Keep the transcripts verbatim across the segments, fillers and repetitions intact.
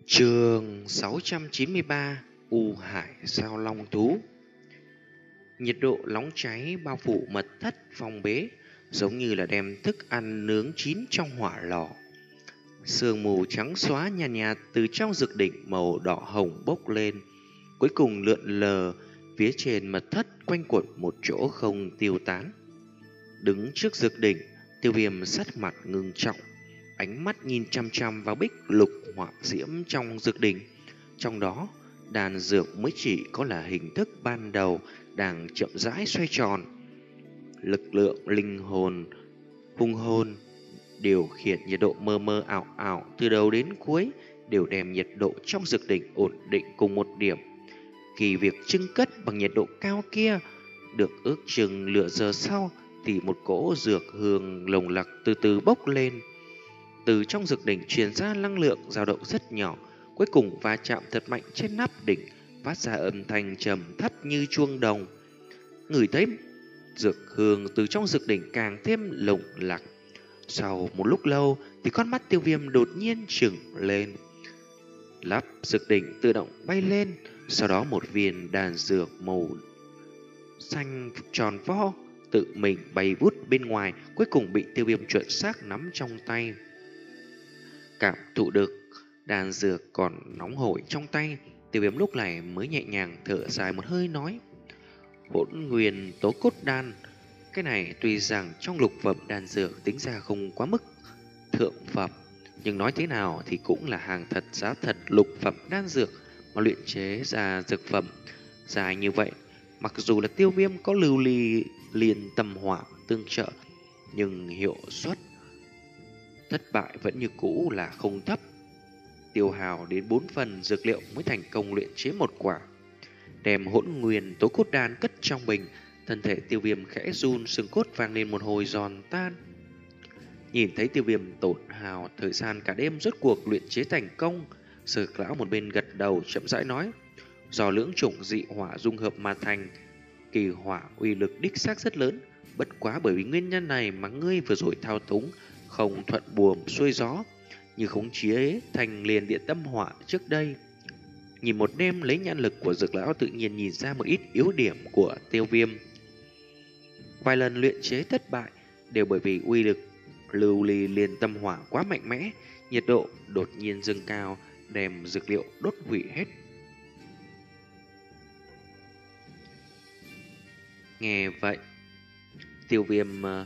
Chương sáu trăm chín mươi ba U Hải Giao Long Thú. Nhiệt độ nóng cháy bao phủ mật thất phong bế, giống như là đem thức ăn nướng chín trong hỏa lò. Sương mù trắng xóa nhàn nhạt, nhạt từ trong dược đỉnh màu đỏ hồng bốc lên, cuối cùng lượn lờ phía trên mật thất quanh quẩn một chỗ không tiêu tán. Đứng trước dược đỉnh, Tiêu Viêm sắc mặt ngưng trọng, ánh mắt nhìn chăm chăm vào bích lục hỏa diễm trong dược đỉnh. Trong đó, đan dược mới chỉ có là hình thức ban đầu đang chậm rãi xoay tròn. Lực lượng linh hồn, hung hồn điều khiển nhiệt độ mơ mơ ảo ảo từ đầu đến cuối, đều đem nhiệt độ trong dược đỉnh ổn định cùng một điểm. Khi việc trưng cất bằng nhiệt độ cao kia được ước chừng nửa giờ sau, thì một cỗ dược hương lồng lặc từ từ bốc lên. Từ trong dược đỉnh truyền ra năng lượng dao động rất nhỏ, cuối cùng va chạm thật mạnh trên nắp đỉnh, phát ra âm thanh trầm thấp như chuông đồng. Ngửi thấy dược hương từ trong dược đỉnh càng thêm lồng lặc. Sau một lúc lâu thì con mắt Tiêu Viêm đột nhiên trừng lên. Lắp dược đỉnh tự động bay lên, sau đó một viên đan dược màu xanh tròn vo tự mình bay vút bên ngoài, cuối cùng bị Tiêu Viêm chuẩn xác nắm trong tay. Cảm thụ được đan dược còn nóng hổi trong tay, Tiêu Viêm lúc này mới nhẹ nhàng thở dài một hơi nói: Hỗn nguyên tố cốt đan, cái này tuy rằng trong lục phẩm đan dược tính ra không quá mức thượng phẩm, nhưng nói thế nào thì cũng là hàng thật giá thật lục phẩm đan dược, mà luyện chế ra dược phẩm dài như vậy. Mặc dù là Tiêu Viêm có lưu ly liền tâm hỏa tương trợ, nhưng hiệu suất thất bại vẫn như cũ là không thấp. Tiêu hào đến bốn phần dược liệu mới thành công luyện chế một quả. Đem hỗn nguyên tố cốt đan cất trong bình, thân thể Tiêu Viêm khẽ run, xương cốt vang lên một hồi giòn tan. Nhìn thấy Tiêu Viêm tổn hào thời gian cả đêm rốt cuộc luyện chế thành công, Dược lão một bên gật đầu chậm rãi nói: Do lưỡng chủng dị hỏa dung hợp mà thành, kỳ hỏa uy lực đích xác rất lớn. Bất quá bởi vì nguyên nhân này mà ngươi vừa rồi thao túng không thuận buồm xuôi gió, như khống chế thành liền điện tâm hỏa trước đây. Nhìn một đêm lấy nhãn lực của Dược lão tự nhiên nhìn ra một ít yếu điểm của Tiêu Viêm. Vài lần luyện chế thất bại đều bởi vì uy lực lưu ly liền tâm hỏa quá mạnh mẽ, nhiệt độ đột nhiên dâng cao, đem dược liệu đốt hủy hết. Nghe vậy, Tiêu Viêm uh,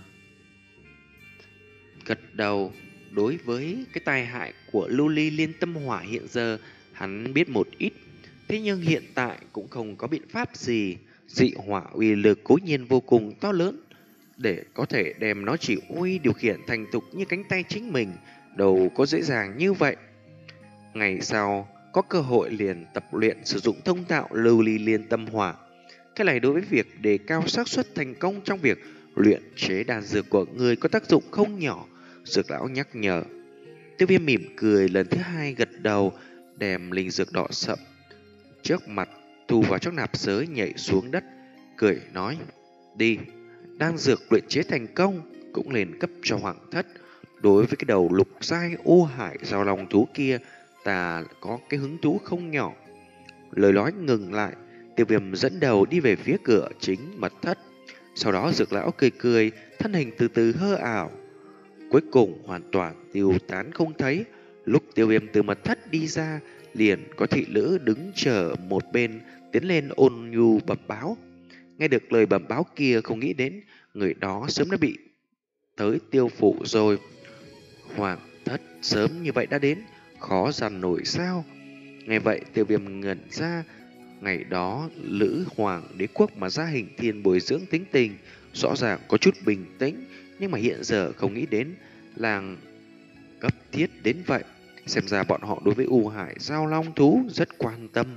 gật đầu. Đối với cái tai hại của lưu ly liên tâm hỏa hiện giờ, hắn biết một ít. Thế nhưng hiện tại cũng không có biện pháp gì. Dị hỏa uy lực cố nhiên vô cùng to lớn, để có thể đem nó chỉ huy điều khiển thành thục như cánh tay chính mình, đâu có dễ dàng như vậy. Ngày sau có cơ hội liền tập luyện sử dụng thông thạo lưu ly liên tâm hỏa. Cái này đối với việc đề cao xác suất thành công trong việc luyện chế đan dược của người có tác dụng không nhỏ, Dược lão nhắc nhở. Tiêu Viêm mỉm cười lần thứ hai gật đầu, đem linh dược đỏ sậm trước mặt thu vào trong nạp giới, nhảy xuống đất, cười nói: Đi, đan dược luyện chế thành công cũng lên cấp cho hoàng thất. Đối với cái đầu lục giai U Hải Giao Long thú kia, ta có cái hứng thú không nhỏ. Lời nói ngừng lại, Tiêu Viêm dẫn đầu đi về phía cửa chính mật thất. Sau đó Dược lão cười cười, thân hình từ từ hơ ảo, cuối cùng hoàn toàn tiêu tán không thấy. Lúc Tiêu Viêm từ mật thất đi ra, liền có thị nữ đứng chờ một bên tiến lên ôn nhu bẩm báo. Nghe được lời bẩm báo kia, không nghĩ đến người đó sớm đã bị tới Tiêu phủ rồi. Hoàng thất sớm như vậy đã đến, khó dằn nổi sao? Nghe vậy Tiêu Viêm ngẩn ra. Ngày đó Lữ Hoàng đế quốc mà gia hình thiên bồi dưỡng tính tình, rõ ràng có chút bình tĩnh, nhưng mà hiện giờ không nghĩ đến làng cấp thiết đến vậy. Xem ra bọn họ đối với U Hải Giao Long thú rất quan tâm.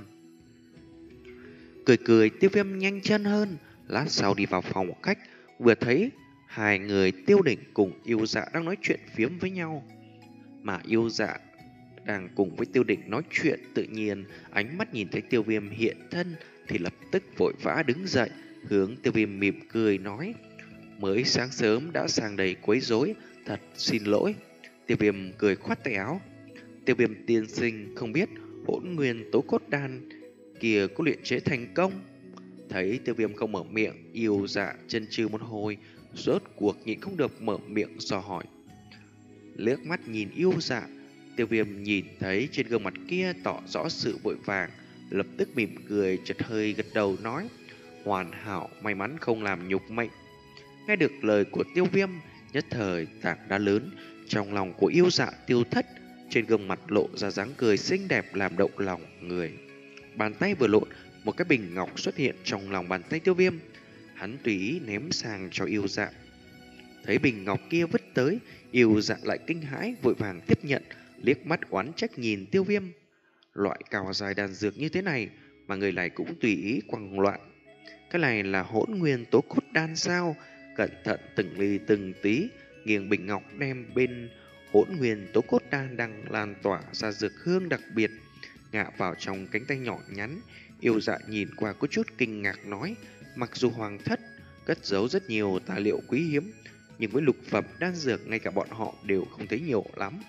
Cười cười, Tiêu Viêm nhanh chân hơn. Lát sau đi vào phòng khách, vừa thấy hai người Tiêu Đỉnh cùng Yêu Dạ đang nói chuyện phiếm với nhau. Mà Yêu Dạ đang cùng với Tiêu Đỉnh nói chuyện, tự nhiên ánh mắt nhìn thấy Tiêu Viêm hiện thân thì lập tức vội vã đứng dậy, hướng Tiêu Viêm mỉm cười nói: Mới sáng sớm đã sang đầy quấy rối, thật xin lỗi. Tiêu Viêm cười khoát tay áo: Tiêu Viêm tiên sinh không biết hỗn nguyên tố cốt đan kia có luyện chế thành công. Thấy Tiêu Viêm không mở miệng, Yêu Dạ chân chừ một hồi, rốt cuộc nhịn không được mở miệng dò hỏi. Liếc mắt nhìn Yêu Dạ, Tiêu Viêm nhìn thấy trên gương mặt kia tỏ rõ sự vội vàng, lập tức mỉm cười, chợt hơi gật đầu nói: hoàn hảo, may mắn không làm nhục mệnh. Nghe được lời của Tiêu Viêm, nhất thời tảng đá lớn trong lòng của Yêu Dạ tiêu thất, trên gương mặt lộ ra dáng cười xinh đẹp làm động lòng người. Bàn tay vừa lộn, một cái bình ngọc xuất hiện trong lòng bàn tay Tiêu Viêm. Hắn tùy ý ném sang cho Yêu Dạ. Thấy bình ngọc kia vứt tới, Yêu Dạ lại kinh hãi, vội vàng tiếp nhận, liếc mắt oán trách nhìn Tiêu Viêm. Loại cao dài đan dược như thế này mà người này cũng tùy ý quăng loạn. Cái này là hỗn nguyên tố cốt đan sao? Cẩn thận từng ly từng tí, nghiêng bình ngọc đem bên hỗn nguyên tố cốt đan đang lan tỏa ra dược hương đặc biệt ngạ vào trong cánh tay nhỏ nhắn. Yêu Dạ nhìn qua có chút kinh ngạc nói: mặc dù hoàng thất cất giấu rất nhiều tài liệu quý hiếm, nhưng với lục phẩm đan dược ngay cả bọn họ đều không thấy nhiều lắm.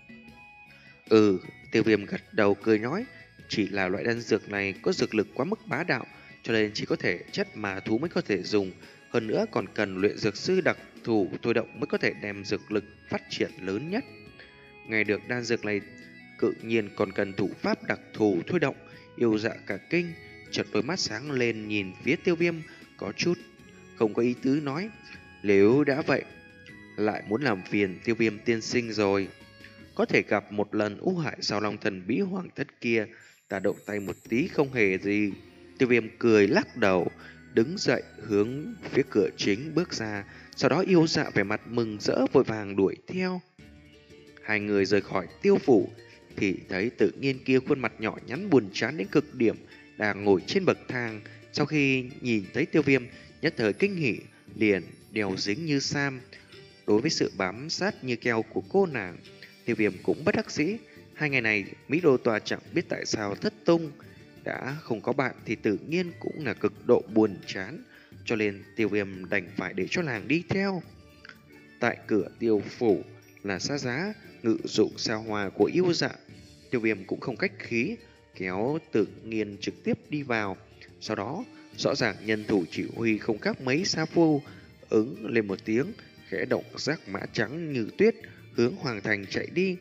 Ừ, Tiêu Viêm gật đầu cười nói: chỉ là loại đan dược này có dược lực quá mức bá đạo, cho nên chỉ có thể chất mà thú mới có thể dùng. Hơn nữa còn cần luyện dược sư đặc thù thôi động mới có thể đem dược lực phát triển lớn nhất. Nghe được đan dược này cự nhiên còn cần thủ pháp đặc thù thôi động, Yêu Dạ cả kinh, chợt đôi mắt sáng lên nhìn phía Tiêu Viêm, có chút không có ý tứ nói: nếu đã vậy, lại muốn làm phiền Tiêu Viêm tiên sinh rồi. Có thể gặp một lần U Hải Sao Long thần bí hoàng thất kia, ta động tay một tí không hề gì. Tiêu Viêm cười lắc đầu, đứng dậy hướng phía cửa chính bước ra. Sau đó Yêu Dạ vẻ mặt mừng rỡ vội vàng đuổi theo. Hai người rời khỏi Tiêu phủ thì thấy tự nhiên kia khuôn mặt nhỏ nhắn buồn chán đến cực điểm đang ngồi trên bậc thang. Sau khi nhìn thấy Tiêu Viêm, nhất thời kinh hỉ, liền đèo dính như sam. Đối với sự bám sát như keo của cô nàng, Tiêu Viêm cũng bất đắc dĩ. Hai ngày này Mỹ Đô Tòa chẳng biết tại sao thất tung, đã không có bạn thì tự nhiên cũng là cực độ buồn chán, cho nên Tiêu Viêm đành phải để cho nàng đi theo. Tại cửa Tiêu phủ là xa giá ngự dụng sao hòa của Yêu Dạ. Tiêu Viêm cũng không cách khí, kéo Tự Nhiên trực tiếp đi vào. Sau đó rõ ràng nhân thủ chỉ huy không khác mấy Sa Phu, ứng lên một tiếng, khẽ động giác mã trắng như tuyết hướng hoàng thành chạy đi.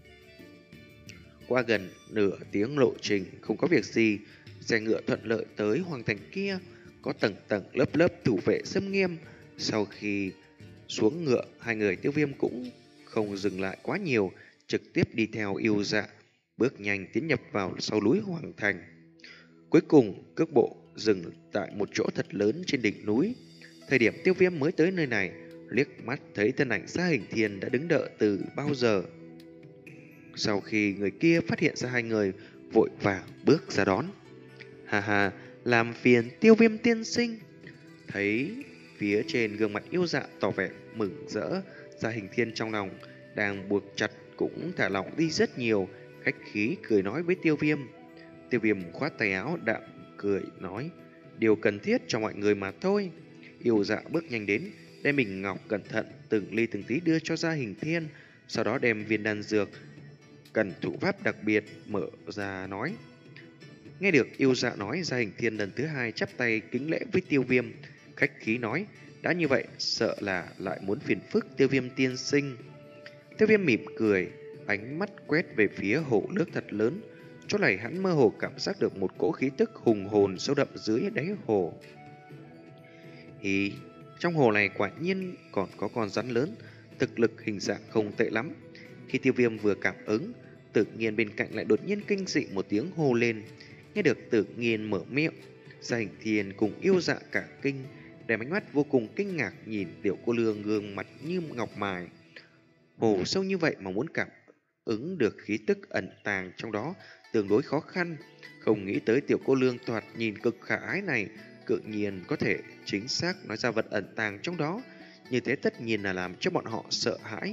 Qua gần nửa tiếng lộ trình không có việc gì, xe ngựa thuận lợi tới hoàng thành kia, có tầng tầng lớp lớp thủ vệ xâm nghiêm. Sau khi xuống ngựa, hai người Tiêu Viêm cũng không dừng lại quá nhiều, trực tiếp đi theo Yêu Dạ, bước nhanh tiến nhập vào sau núi hoàng thành. Cuối cùng cước bộ dừng tại một chỗ thật lớn trên đỉnh núi. Thời điểm Tiêu Viêm mới tới nơi này, liếc mắt thấy thân ảnh Gia Hình Thiên đã đứng đợi từ bao giờ. Sau khi người kia phát hiện ra hai người, vội vàng bước ra đón. Hà hà, làm phiền Tiêu Viêm tiên sinh. Thấy phía trên gương mặt Yêu Dạ tỏ vẻ mừng rỡ, Gia Hình Thiên trong lòng đang buộc chặt cũng thả lỏng đi rất nhiều, khách khí cười nói với Tiêu Viêm. Tiêu Viêm khoát tay áo đạm cười nói: điều cần thiết cho mọi người mà thôi. Yêu Dạ bước nhanh đến, đem bình ngọc cẩn thận từng ly từng tí đưa cho Gia Hình Thiên, sau đó đem viên đan dược cần thủ pháp đặc biệt mở ra nói. Nghe được Yêu Dạ nói, Gia Hình Thiên lần thứ hai chắp tay kính lễ với Tiêu Viêm, khách khí nói: đã như vậy sợ là lại muốn phiền phức Tiêu Viêm tiên sinh. Tiêu Viêm mỉm cười, ánh mắt quét về phía hồ nước thật lớn. Chỗ này hắn mơ hồ cảm giác được một cỗ khí tức hùng hồn sâu đậm dưới đáy hồ. Thì trong hồ này quả nhiên còn có con rắn lớn, thực lực hình dạng không tệ lắm. Khi Tiêu Viêm vừa cảm ứng, Tự Nhiên bên cạnh lại đột nhiên kinh dị một tiếng hô lên. Nghe được Tự Nhiên mở miệng, Gia Hình Thiên cùng Yêu Dạ cả kinh, đem ánh mắt vô cùng kinh ngạc nhìn tiểu cô nương gương mặt như ngọc mài. Hồ sâu như vậy mà muốn cảm ứng được khí tức ẩn tàng trong đó tương đối khó khăn. Không nghĩ tới tiểu cô nương thoạt nhìn cực khả ái này cự nhiên có thể chính xác nói ra vật ẩn tàng trong đó. Như thế tất nhiên là làm cho bọn họ sợ hãi.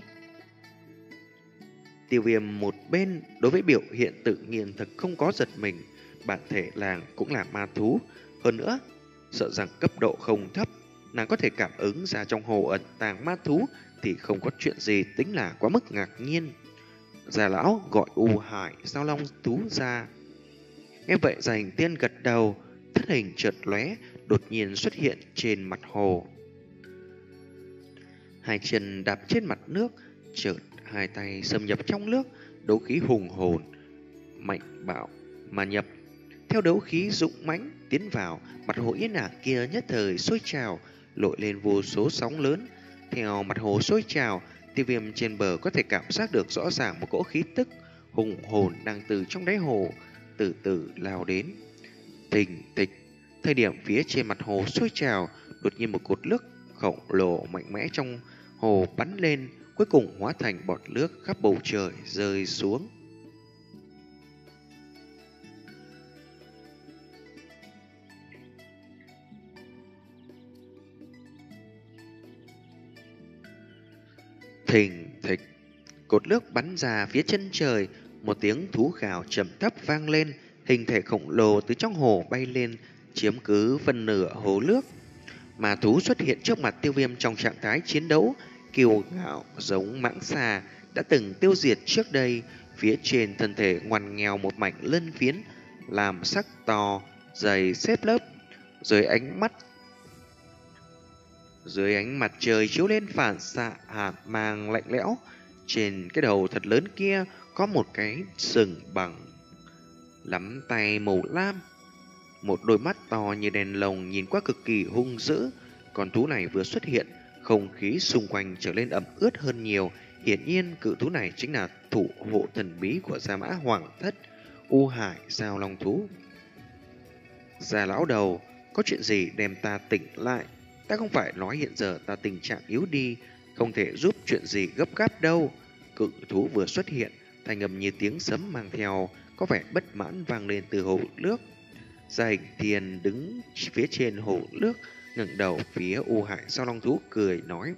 Tiêu Viêm một bên đối với biểu hiện Tự Nhiên thật không có giật mình. Bản thể làng cũng là ma thú, hơn nữa sợ rằng cấp độ không thấp, nàng có thể cảm ứng ra trong hồ ẩn tàng ma thú thì không có chuyện gì tính là quá mức ngạc nhiên. Già lão gọi U Hải Sao Long Thú ra. Nghe vậy Gia Hình Tiên gật đầu, thân hình chợt lóe, đột nhiên xuất hiện trên mặt hồ. Hai chân đạp trên mặt nước, chợt hai tay xâm nhập trong nước, đấu khí hùng hồn, mạnh bạo mà nhập. Theo đấu khí dũng mãnh tiến vào, mặt hồ yên ả kia nhất thời sôi trào, lội lên vô số sóng lớn. Theo mặt hồ sôi trào, Tiêu Viêm trên bờ có thể cảm giác được rõ ràng một cỗ khí tức hùng hồn đang từ trong đáy hồ từ từ lao đến. Thình thịch, thời điểm phía trên mặt hồ sôi trào, đột nhiên một cột nước khổng lồ mạnh mẽ trong hồ bắn lên, cuối cùng hóa thành bọt nước khắp bầu trời rơi xuống. Thình thịch, cột nước bắn ra phía chân trời, một tiếng thú gào trầm thấp vang lên, hình thể khổng lồ từ trong hồ bay lên, chiếm cứ phần nửa hồ nước. Mà thú xuất hiện trước mặt Tiêu Viêm trong trạng thái chiến đấu, kiêu ngạo giống mãng xà đã từng tiêu diệt trước đây. Phía trên thân thể ngoằn nghèo một mảnh lân phiến, làm sắc to, dày xếp lớp, dưới ánh mắt dưới ánh mặt trời chiếu lên phản xạ hạt mang lạnh lẽo. Trên cái đầu thật lớn kia có một cái sừng bằng lắm tay màu lam, một đôi mắt to như đèn lồng nhìn qua cực kỳ hung dữ. Con thú này vừa xuất hiện, không khí xung quanh trở lên ẩm ướt hơn nhiều. Hiển nhiên cự thú này chính là thủ hộ thần bí của Gia Mã Hoàng Thất, U Hải Sao Long Thú. Già lão đầu, có chuyện gì đem ta tỉnh lại? Ta không phải nói hiện giờ ta tình trạng yếu đi, không thể giúp chuyện gì gấp gáp đâu. Cự thú vừa xuất hiện, thanh âm như tiếng sấm mang theo có vẻ bất mãn vang lên từ hồ nước. Gia Hình Thiên đứng phía trên hồ nước, ngẩng đầu phía U Hải Sao Long Thú cười nói: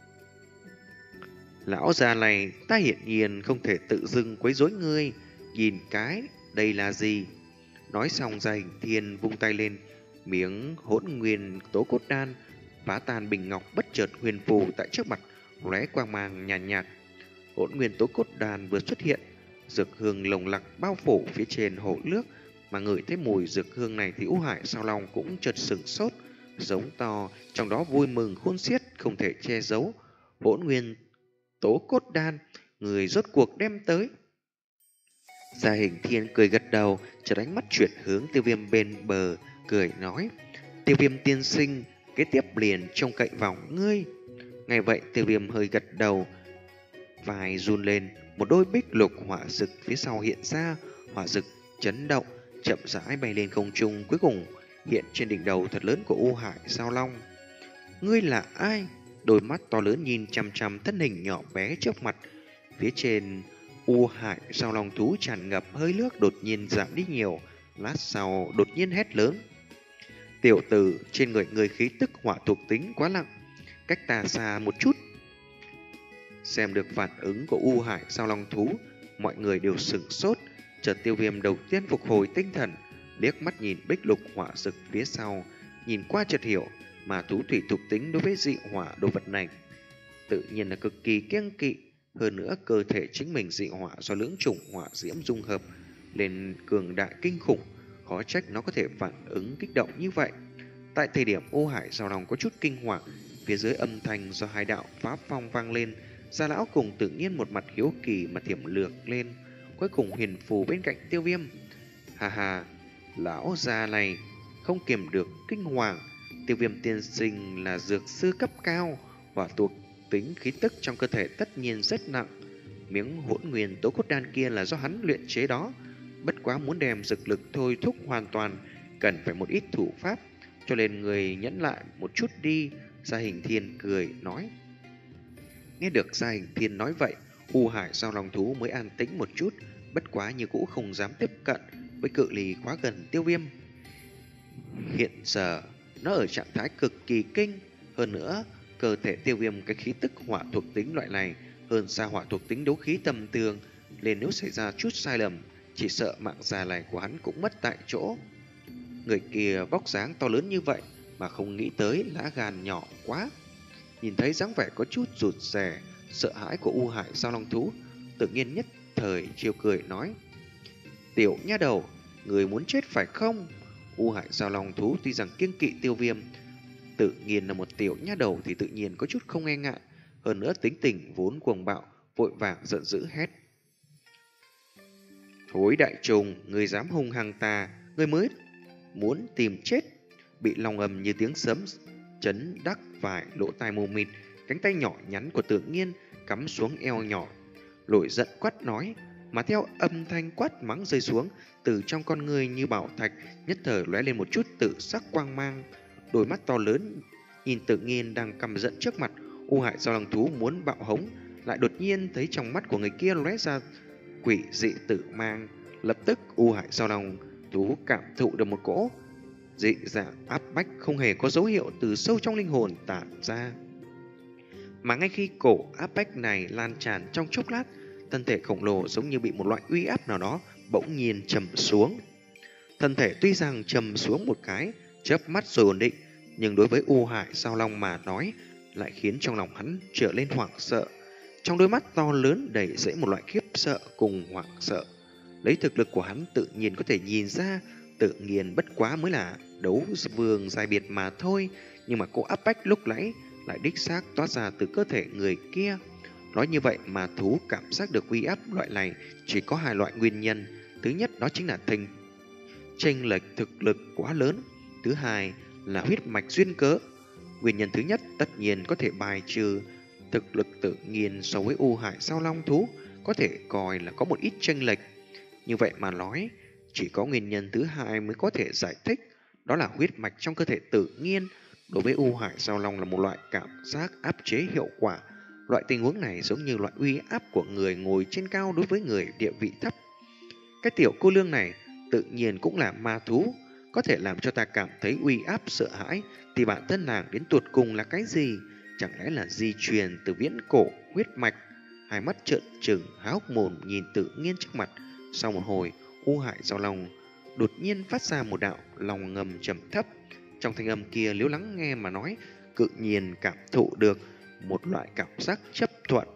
Lão già này, ta hiển nhiên không thể tự dưng quấy rối ngươi. Nhìn cái, đây là gì? Nói xong Gia Hình Thiên vung tay lên, miếng hỗn nguyên tố cốt đan phá tan bình ngọc bất chợt huyền phù tại trước mặt, lóe quang mang nhàn nhạt, nhạt. Hỗn nguyên tố cốt đan vừa xuất hiện, dược hương lồng lặc bao phủ phía trên hồ nước, mà ngửi thấy mùi dược hương này thì U Hải Sao Long cũng chợt sửng sốt, giống to, trong đó vui mừng khôn xiết không thể che giấu. Hỗn nguyên tố cốt đan, người rốt cuộc đem tới. Gia Hình Thiên cười gật đầu, chợt ánh mắt chuyển hướng Tiêu Viêm bên bờ, cười nói: Tiêu Viêm tiên sinh, kế tiếp liền trông cậy vào ngươi. Ngay vậy Tiêu Viêm hơi gật đầu, vai run lên, một đôi bích lục hỏa dực phía sau hiện ra, hỏa dực chấn động, chậm rãi bay lên không trung, cuối cùng hiện trên đỉnh đầu thật lớn của U Hải Sao Long. Ngươi là ai? Đôi mắt to lớn nhìn chằm chằm thân hình nhỏ bé trước mặt. Phía trên U Hải Sao Long thú tràn ngập hơi nước đột nhiên giảm đi nhiều, lát sau đột nhiên hét lớn: Tiểu tử, trên người người khí tức hỏa thuộc tính quá nặng, cách ta xa một chút. Xem được phản ứng của U Hải Sao Long thú, mọi người đều sửng sốt. Chợt Tiêu Viêm đầu tiên phục hồi tinh thần, liếc mắt nhìn bích lục hỏa dực phía sau, nhìn qua chợt hiểu, mà thú thủy thuộc tính đối với dị hỏa đồ vật này tự nhiên là cực kỳ kiêng kỵ. Hơn nữa cơ thể chính mình dị hỏa do lưỡng chủng hỏa diễm dung hợp lên cường đại kinh khủng, khó trách nó có thể phản ứng kích động như vậy. Tại thời điểm U Hải Sao Long có chút kinh hoàng, phía dưới âm thanh do hai đạo pháp phong vang lên, Gia lão cùng tự nhiên một mặt hiếu kỳ mà thiểm lược lên, cuối cùng huyền phù bên cạnh Tiêu Viêm. Hà hà, lão già này không kiềm được kinh hoàng. Tiêu Viêm tiên sinh là dược sư cấp cao, hỏa thuộc tính khí tức trong cơ thể tất nhiên rất nặng. Miếng hỗn nguyên tố cốt đan kia là do hắn luyện chế đó, bất quá muốn đem dược lực thôi thúc hoàn toàn cần phải một ít thủ pháp, cho nên người nhẫn lại một chút đi. Gia Hình Thiên cười nói. Nghe được Gia Hình Thiên nói vậy, U Hải Sao Long thú mới an tĩnh một chút, bất quá như cũ không dám tiếp cận với cự ly quá gần Tiêu Viêm. Hiện giờ nó ở trạng thái cực kỳ kinh, hơn nữa cơ thể Tiêu Viêm cái khí tức hỏa thuộc tính loại này hơn xa hỏa thuộc tính đấu khí tầm thường, nên nếu xảy ra chút sai lầm, chỉ sợ mạng già này của hắn cũng mất tại chỗ. Người kia vóc dáng to lớn như vậy mà không nghĩ tới lá gan nhỏ quá. Nhìn thấy dáng vẻ có chút rụt rè, sợ hãi của U Hải Sao Long thú, tự nhiên nhất thời chiêu cười nói: Tiểu nha đầu, người muốn chết phải không? U Hải Giao Long thú tuy rằng kiêng kỵ Tiêu Viêm, tự nhiên là một tiểu nha đầu thì tự nhiên có chút không e ngại, hơn nữa tính tình vốn cuồng bạo, vội vàng giận dữ hét: Thối đại trùng, người dám hung hăng ta, người mới muốn tìm chết. Bị long ầm như tiếng sấm chấn đắc vài lỗ tai mù mịt, cánh tay nhỏ nhắn của Tự Nhiên cắm xuống eo nhỏ, nổi giận quát nói. Mà theo âm thanh quát mắng rơi xuống, từ trong con người như bảo thạch nhất thời lóe lên một chút tự sắc quang mang. Đôi mắt to lớn nhìn Tự Nhiên đang căm giận trước mặt. U Hải Giao Long thú muốn bạo hống, lại đột nhiên thấy trong mắt của người kia lóe ra quỷ dị tử mang. Lập tức U Hải Giao Long thú cảm thụ được một cỗ dị dạng áp bách không hề có dấu hiệu từ sâu trong linh hồn tản ra. Mà ngay khi cổ áp bách này lan tràn trong chốc lát, thân thể khổng lồ giống như bị một loại uy áp nào đó bỗng nhiên trầm xuống. Thân thể tuy rằng trầm xuống một cái, chớp mắt rồi ổn định, nhưng đối với U Hải Giao Long mà nói lại khiến trong lòng hắn trở lên hoảng sợ. Trong đôi mắt to lớn đầy dẫy một loại khiếp sợ cùng hoảng sợ. Lấy thực lực của hắn tự nhiên có thể nhìn ra, Tự Nhiên bất quá mới là đấu vương giai biệt mà thôi, nhưng mà cô áp bách lúc nãy lại đích xác toát ra từ cơ thể người kia. Nói như vậy mà thú cảm giác được uy áp loại này chỉ có hai loại nguyên nhân. Thứ nhất đó chính là thành chênh lệch thực lực quá lớn. Thứ hai là huyết mạch duyên cớ. Nguyên nhân thứ nhất tất nhiên có thể bài trừ thực lực Tự Nhiên so với U Hải Giao Long thú có thể coi là có một ít chênh lệch. Như vậy mà nói, chỉ có nguyên nhân thứ hai mới có thể giải thích, đó là huyết mạch trong cơ thể Tự Nhiên đối với U Hải Giao Long là một loại cảm giác áp chế hiệu quả. Loại tình huống này giống như loại uy áp của người ngồi trên cao đối với người địa vị thấp. Cái tiểu cô nương này tự nhiên cũng là ma thú, có thể làm cho ta cảm thấy uy áp sợ hãi, thì bản thân nàng đến tuột cùng là cái gì? Chẳng lẽ là di truyền từ viễn cổ huyết mạch? Hai mắt trợn trừng há hốc mồm nhìn Tự Nhiên trước mặt. Sau một hồi, U Hải Giao Long đột nhiên phát ra một đạo lòng ngầm trầm thấp. Trong thanh âm kia nếu lắng nghe mà nói, cự nhiên cảm thụ được một loại cảm giác chấp thuận.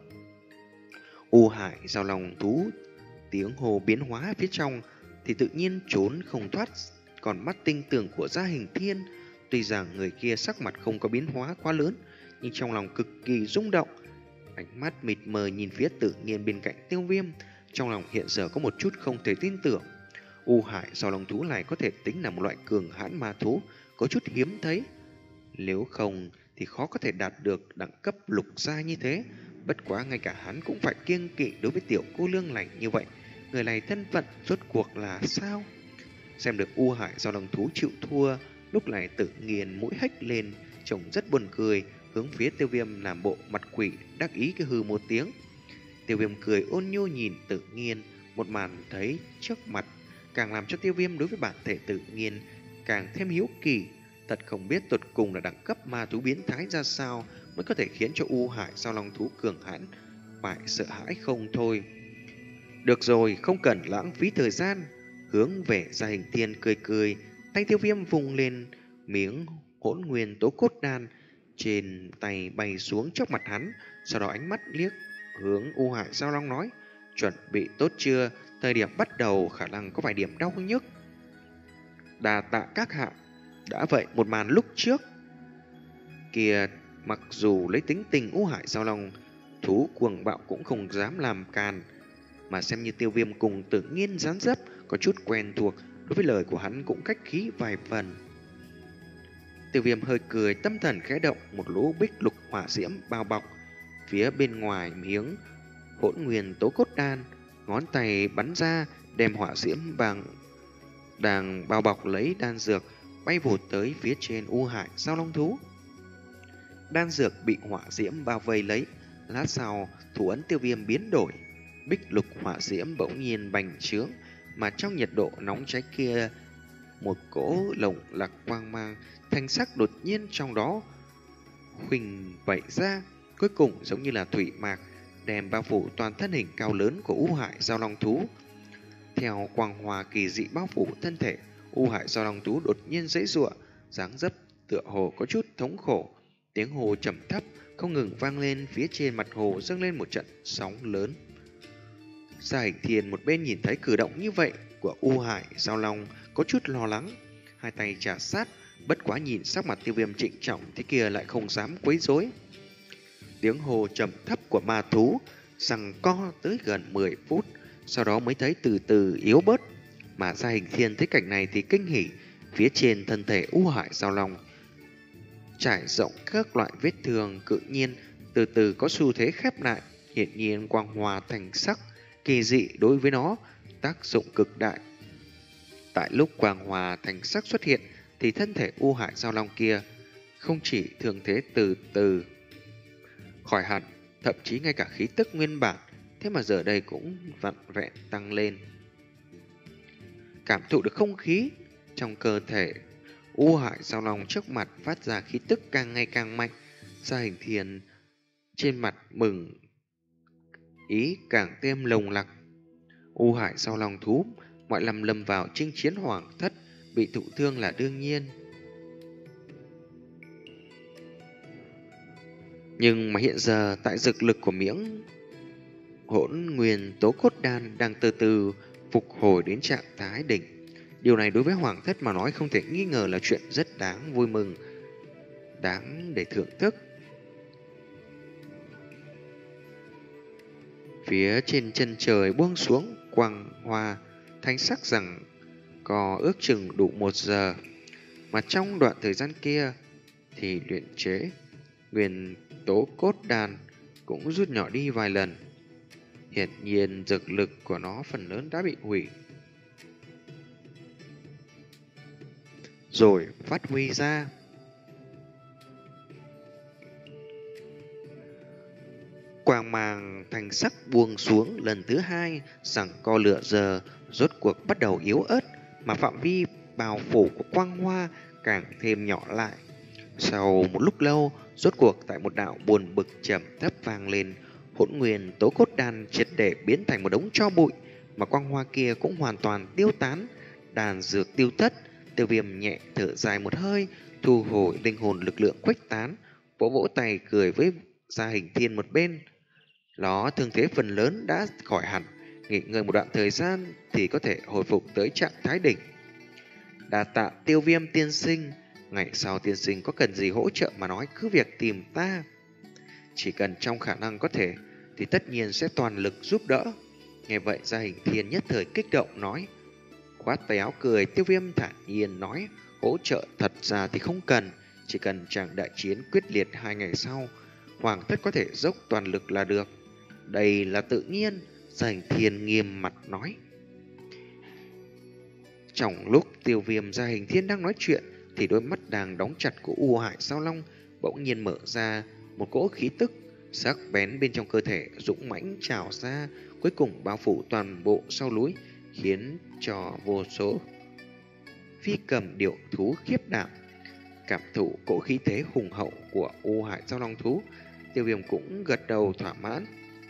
U Hải Giao Long thú tiếng hồ biến hóa phía trong thì tự nhiên trốn không thoát còn mắt tinh tường của Gia Hình Thiên. Tuy rằng người kia sắc mặt không có biến hóa quá lớn, nhưng trong lòng cực kỳ rung động. Ánh mắt mịt mờ nhìn phía Tự Nhiên bên cạnh Tiêu Viêm, trong lòng hiện giờ có một chút không thể tin tưởng. U Hải Giao Long thú này có thể tính là một loại cường hãn ma thú, có chút hiếm thấy. Nếu không thì khó có thể đạt được đẳng cấp lục gia như thế. Bất quá ngay cả hắn cũng phải kiêng kỵ đối với tiểu cô nương này như vậy. Người này thân phận rốt cuộc là sao? Xem được U Hải Giao Long thú chịu thua, lúc này Tự Nhiên mũi hếch lên, trông rất buồn cười, hướng phía Tiêu Viêm làm bộ mặt quỷ đắc ý cái hừ một tiếng. Tiêu Viêm cười ôn nhu nhìn Tự Nhiên, một màn thấy trước mặt càng làm cho Tiêu Viêm đối với bản thể Tự Nhiên càng thêm hiếu kỳ. Thật không biết tột cùng là đẳng cấp ma thú biến thái ra sao mới có thể khiến cho U Hải Giao Long thú cường hãn phải sợ hãi không thôi. Được rồi, không cần lãng phí thời gian. Hướng về Gia Hình Thiên cười cười, tay Tiêu Viêm vùng lên miếng hỗn nguyên tố cốt đan trên tay bay xuống trước mặt hắn. Sau đó ánh mắt liếc hướng U Hải Giao Long nói: chuẩn bị tốt chưa? Thời điểm bắt đầu khả năng có vài điểm đau nhức. Đà tạ các hạ. Đã vậy một màn lúc trước kia, mặc dù lấy tính tình U Hải Giao Long thú cuồng bạo cũng không dám làm càn, mà xem như Tiêu Viêm cùng Tự Nhiên dán dấp có chút quen thuộc, đối với lời của hắn cũng khách khí vài phần. Tiêu Viêm hơi cười, tâm thần khẽ động, một lỗ bích lục hỏa diễm bao bọc phía bên ngoài miếng hỗn nguyên tố cốt đan, ngón tay bắn ra đem hỏa diễm bằng đang bao bọc lấy đan dược bay vụt tới phía trên U Hải Giao Long thú. Đan dược bị hỏa diễm bao vây lấy, lát sau thủ ấn Tiêu Viêm biến đổi, bích lục hỏa diễm bỗng nhiên bành trướng, mà trong nhiệt độ nóng cháy kia, một cỗ lồng lạc quang mang thanh sắc đột nhiên trong đó khuỳnh vẩy ra, cuối cùng giống như là thủy mạc đem bao phủ toàn thân hình cao lớn của U Hải Giao Long thú. Theo quang hòa kỳ dị bao phủ thân thể, U Hải Giao Long thú đột nhiên giãy giụa, dáng dấp tựa hồ có chút thống khổ. Tiếng hồ trầm thấp không ngừng vang lên, phía trên mặt hồ dâng lên một trận sóng lớn. Gia Hình Thiên một bên nhìn thấy cử động như vậy của U Hải Giao Long có chút lo lắng, hai tay chà sát, bất quá nhìn sắc mặt Tiêu Viêm trịnh trọng thế kia lại không dám quấy rối. Tiếng hô trầm thấp của ma thú giằng co tới gần mười phút, sau đó mới thấy từ từ yếu bớt, mà Gia Hình Thiên thấy cảnh này thì kinh hỉ. Phía trên thân thể U Hải Giao Long trải rộng các loại vết thương cự nhiên từ từ có xu thế khép lại, hiển nhiên quang hòa thành sắc kỳ dị đối với nó tác dụng cực đại. Tại lúc quang hòa thành sắc xuất hiện thì thân thể U Hải Giao Long kia không chỉ thường thế từ từ khỏi hẳn, thậm chí ngay cả khí tức nguyên bản thế mà giờ đây cũng vặn vẹn tăng lên. Cảm thụ được không khí trong cơ thể U Hải Giao Long trước mặt phát ra khí tức càng ngày càng mạnh, Gia Hình Thiên trên mặt mừng ý càng thêm lồng lặc. U Hải Giao Long thú mọi lần lâm vào chinh chiến hoàng thất, bị thụ thương là đương nhiên. Nhưng mà hiện giờ tại dược lực của miếng hỗn nguyên tố cốt đan đang từ từ phục hồi đến trạng thái đỉnh. Điều này đối với hoàng thất mà nói không thể nghi ngờ là chuyện rất đáng vui mừng, đáng để thưởng thức. Phía trên chân trời buông xuống quang hoa thanh sắc rằng có ước chừng đủ một giờ, mà trong đoạn thời gian kia thì luyện chế nguyên tố cốt đan cũng rút nhỏ đi vài lần. Hiển nhiên dược lực của nó phần lớn đã bị hủy rồi phát huy ra. Quang mang thành sắc buông xuống lần thứ hai, rằng co lửa giờ rốt cuộc bắt đầu yếu ớt, mà phạm vi bao phủ của quang hoa càng thêm nhỏ lại. Sau một lúc lâu, rốt cuộc tại một đạo buồn bực trầm thấp vang lên, hỗn nguyên tố cốt đan triệt để biến thành một đống tro bụi, mà quang hoa kia cũng hoàn toàn tiêu tán, đàn dược tiêu thất. Tiêu Viêm nhẹ thở dài một hơi, thu hồi linh hồn lực lượng khuếch tán, vỗ vỗ tay cười với Gia Hình Thiên một bên. Nó thương thế phần lớn đã khỏi hẳn, nghỉ ngơi một đoạn thời gian thì có thể hồi phục tới trạng thái đỉnh. Đa tạ Tiêu Viêm tiên sinh, ngày sau tiên sinh có cần gì hỗ trợ mà nói cứ việc tìm ta. Chỉ cần trong khả năng có thể thì tất nhiên sẽ toàn lực giúp đỡ. Nghe vậy Gia Hình Thiên nhất thời kích động nói. Khoát tay áo cười, Tiêu Viêm thản nhiên nói, hỗ trợ thật ra thì không cần, chỉ cần chàng đại chiến quyết liệt hai ngày sau, hoàng thất có thể dốc toàn lực là được. Đây là tự nhiên, Gia Hình Thiên nghiêm mặt nói. Trong lúc Tiêu Viêm Gia Hình Thiên đang nói chuyện thì đôi mắt đang đóng chặt của U Hải Giao Long bỗng nhiên mở ra, một cỗ khí tức sắc bén bên trong cơ thể dũng mãnh trào ra, cuối cùng bao phủ toàn bộ sau núi, khiến cho vô số phi cầm điệu thú khiếp đảm. Cảm thụ cỗ khí thế hùng hậu của U Hải Giao Long thú, Tiêu Viêm cũng gật đầu thỏa mãn.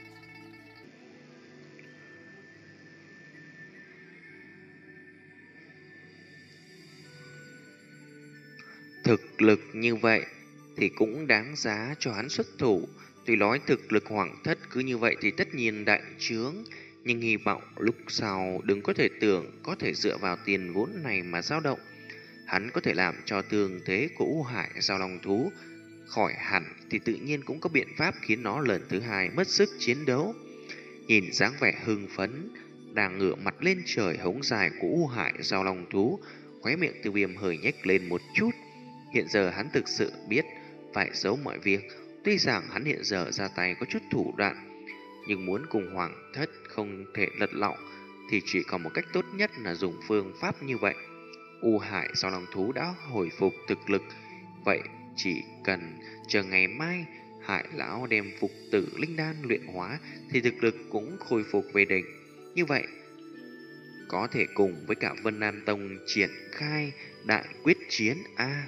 Thực lực như vậy thì cũng đáng giá cho hắn xuất thủ. Tuy nói thực lực hoàng thất cứ như vậy thì tất nhiên đại trướng, nhưng hy vọng lúc sau đừng có thể tưởng có thể dựa vào tiền vốn này mà dao động. Hắn có thể làm cho thương thế của U Hải Giao Long thú khỏi hẳn thì tự nhiên cũng có biện pháp khiến nó lần thứ hai mất sức chiến đấu. Nhìn dáng vẻ hưng phấn đang ngửa mặt lên trời hống dài của U Hải Giao Long thú, khóe miệng Tiêu Viêm hơi nhếch lên một chút. Hiện giờ hắn thực sự biết phải giấu mọi việc. Tuy rằng hắn hiện giờ ra tay có chút thủ đoạn, nhưng muốn cùng hoàng thất không thể lật lọng thì chỉ có một cách tốt nhất là dùng phương pháp như vậy. U Hải Giao Long thú đã hồi phục thực lực, vậy chỉ cần chờ ngày mai Hải lão đem phục tử linh đan luyện hóa thì thực lực cũng khôi phục về đỉnh. Như vậy có thể cùng với cả Vân Nam Tông triển khai đại quyết chiến A.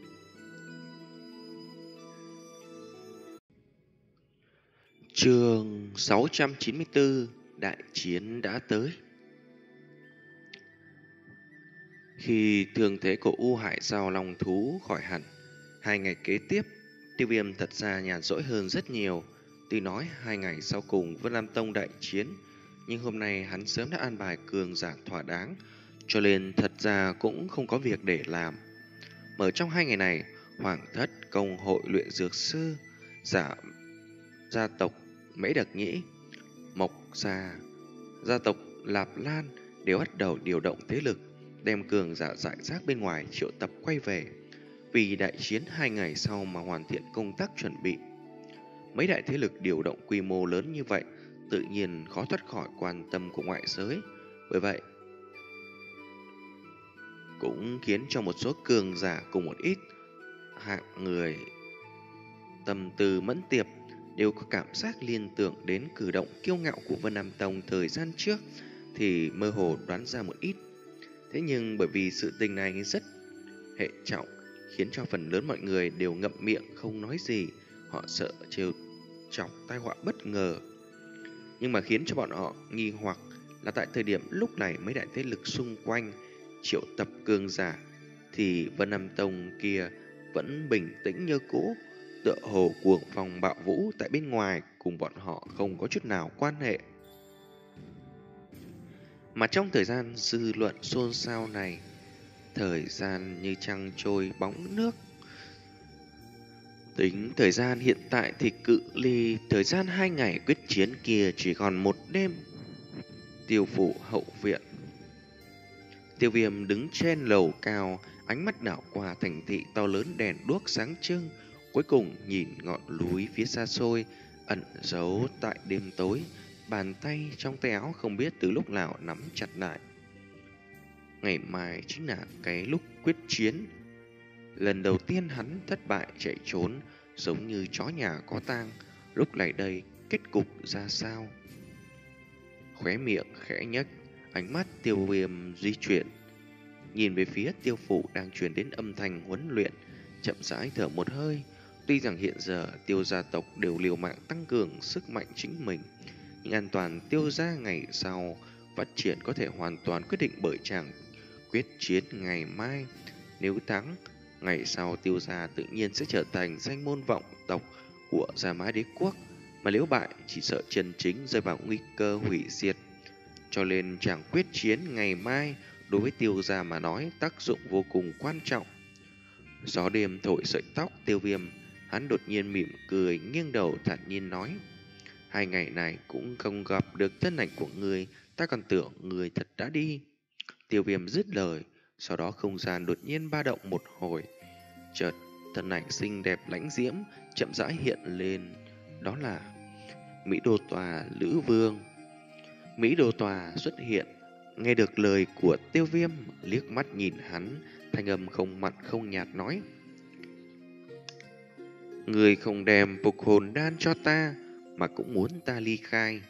Chương sáu trăm chín mươi tư, đại chiến đã tới. Khi thương thế của U Hải Giao Long thú khỏi hẳn, hai ngày kế tiếp, Tiêu Viêm thật ra nhàn rỗi hơn rất nhiều. Tuy nói hai ngày sau cùng Vân Nam Tông đại chiến, nhưng hôm nay hắn sớm đã an bài cường giả thỏa đáng, cho nên thật ra cũng không có việc để làm. Mở trong hai ngày này, Hoàng thất, công hội luyện dược sư, giả gia tộc Mễ Đặc Nhĩ, Mộc Gia, gia tộc Lạp Lan đều bắt đầu điều động thế lực, đem cường giả rải rác bên ngoài triệu tập quay về, vì đại chiến hai ngày sau mà hoàn thiện công tác chuẩn bị. Mấy đại thế lực điều động quy mô lớn như vậy, tự nhiên khó thoát khỏi quan tâm của ngoại giới. Bởi vậy, cũng khiến cho một số cường giả cùng một ít hạng người tâm tư mẫn tiệp đều có cảm giác liên tưởng đến cử động kiêu ngạo của Vân Nam Tông thời gian trước, thì mơ hồ đoán ra một ít. Thế nhưng bởi vì sự tình này rất hệ trọng, khiến cho phần lớn mọi người đều ngậm miệng không nói gì. Họ sợ trêu chọc tai họa bất ngờ. Nhưng mà khiến cho bọn họ nghi hoặc là tại thời điểm lúc này mấy đại thế lực xung quanh triệu tập cường giả, thì Vân Nam Tông kia vẫn bình tĩnh như cũ, tựa hồ cuồng phong bạo vũ tại bên ngoài cùng bọn họ không có chút nào quan hệ. Mà trong thời gian dư luận xôn xao này, thời gian như trăng trôi bóng nước. Tính thời gian hiện tại thì cự ly thời gian hai ngày quyết chiến kia chỉ còn một đêm. Tiêu phủ hậu viện, Tiêu Viêm đứng trên lầu cao, ánh mắt đảo qua thành thị to lớn đèn đuốc sáng trưng, cuối cùng nhìn ngọn núi phía xa xôi ẩn giấu tại đêm tối, bàn tay trong tay áo không biết từ lúc nào nắm chặt lại. Ngày mai chính là cái lúc quyết chiến. Lần đầu tiên hắn thất bại chạy trốn, giống như chó nhà có tang. Lúc này đây, kết cục ra sao? Khóe miệng khẽ nhếch, ánh mắt Tiêu Viêm di chuyển, nhìn về phía Tiêu phủ đang truyền đến âm thanh huấn luyện, chậm rãi thở một hơi. Tuy rằng hiện giờ Tiêu gia tộc đều liều mạng tăng cường sức mạnh chính mình, nhưng an toàn Tiêu gia ngày sau phát triển có thể hoàn toàn quyết định bởi chàng quyết chiến ngày mai. Nếu thắng, ngày sau Tiêu gia tự nhiên sẽ trở thành danh môn vọng tộc của Gia Mã Đế quốc, mà nếu bại chỉ sợ chân chính rơi vào nguy cơ hủy diệt. Cho nên chàng quyết chiến ngày mai đối với Tiêu gia mà nói tác dụng vô cùng quan trọng. Gió đêm thổi sợi tóc Tiêu Viêm, hắn đột nhiên mỉm cười, nghiêng đầu thản nhiên nói: hai ngày này cũng không gặp được thân ảnh của người, ta còn tưởng người thật đã đi. Tiêu Viêm dứt lời, sau đó không gian đột nhiên ba động một hồi, chợt thân ảnh xinh đẹp lãnh diễm chậm rãi hiện lên, đó là Mỹ Đô Tòa Lữ Vương. Mỹ Đô Tòa xuất hiện, nghe được lời của Tiêu Viêm, liếc mắt nhìn hắn, thanh âm không mặn không nhạt nói: người không đem phục hồn đan cho ta, mà cũng muốn ta ly khai.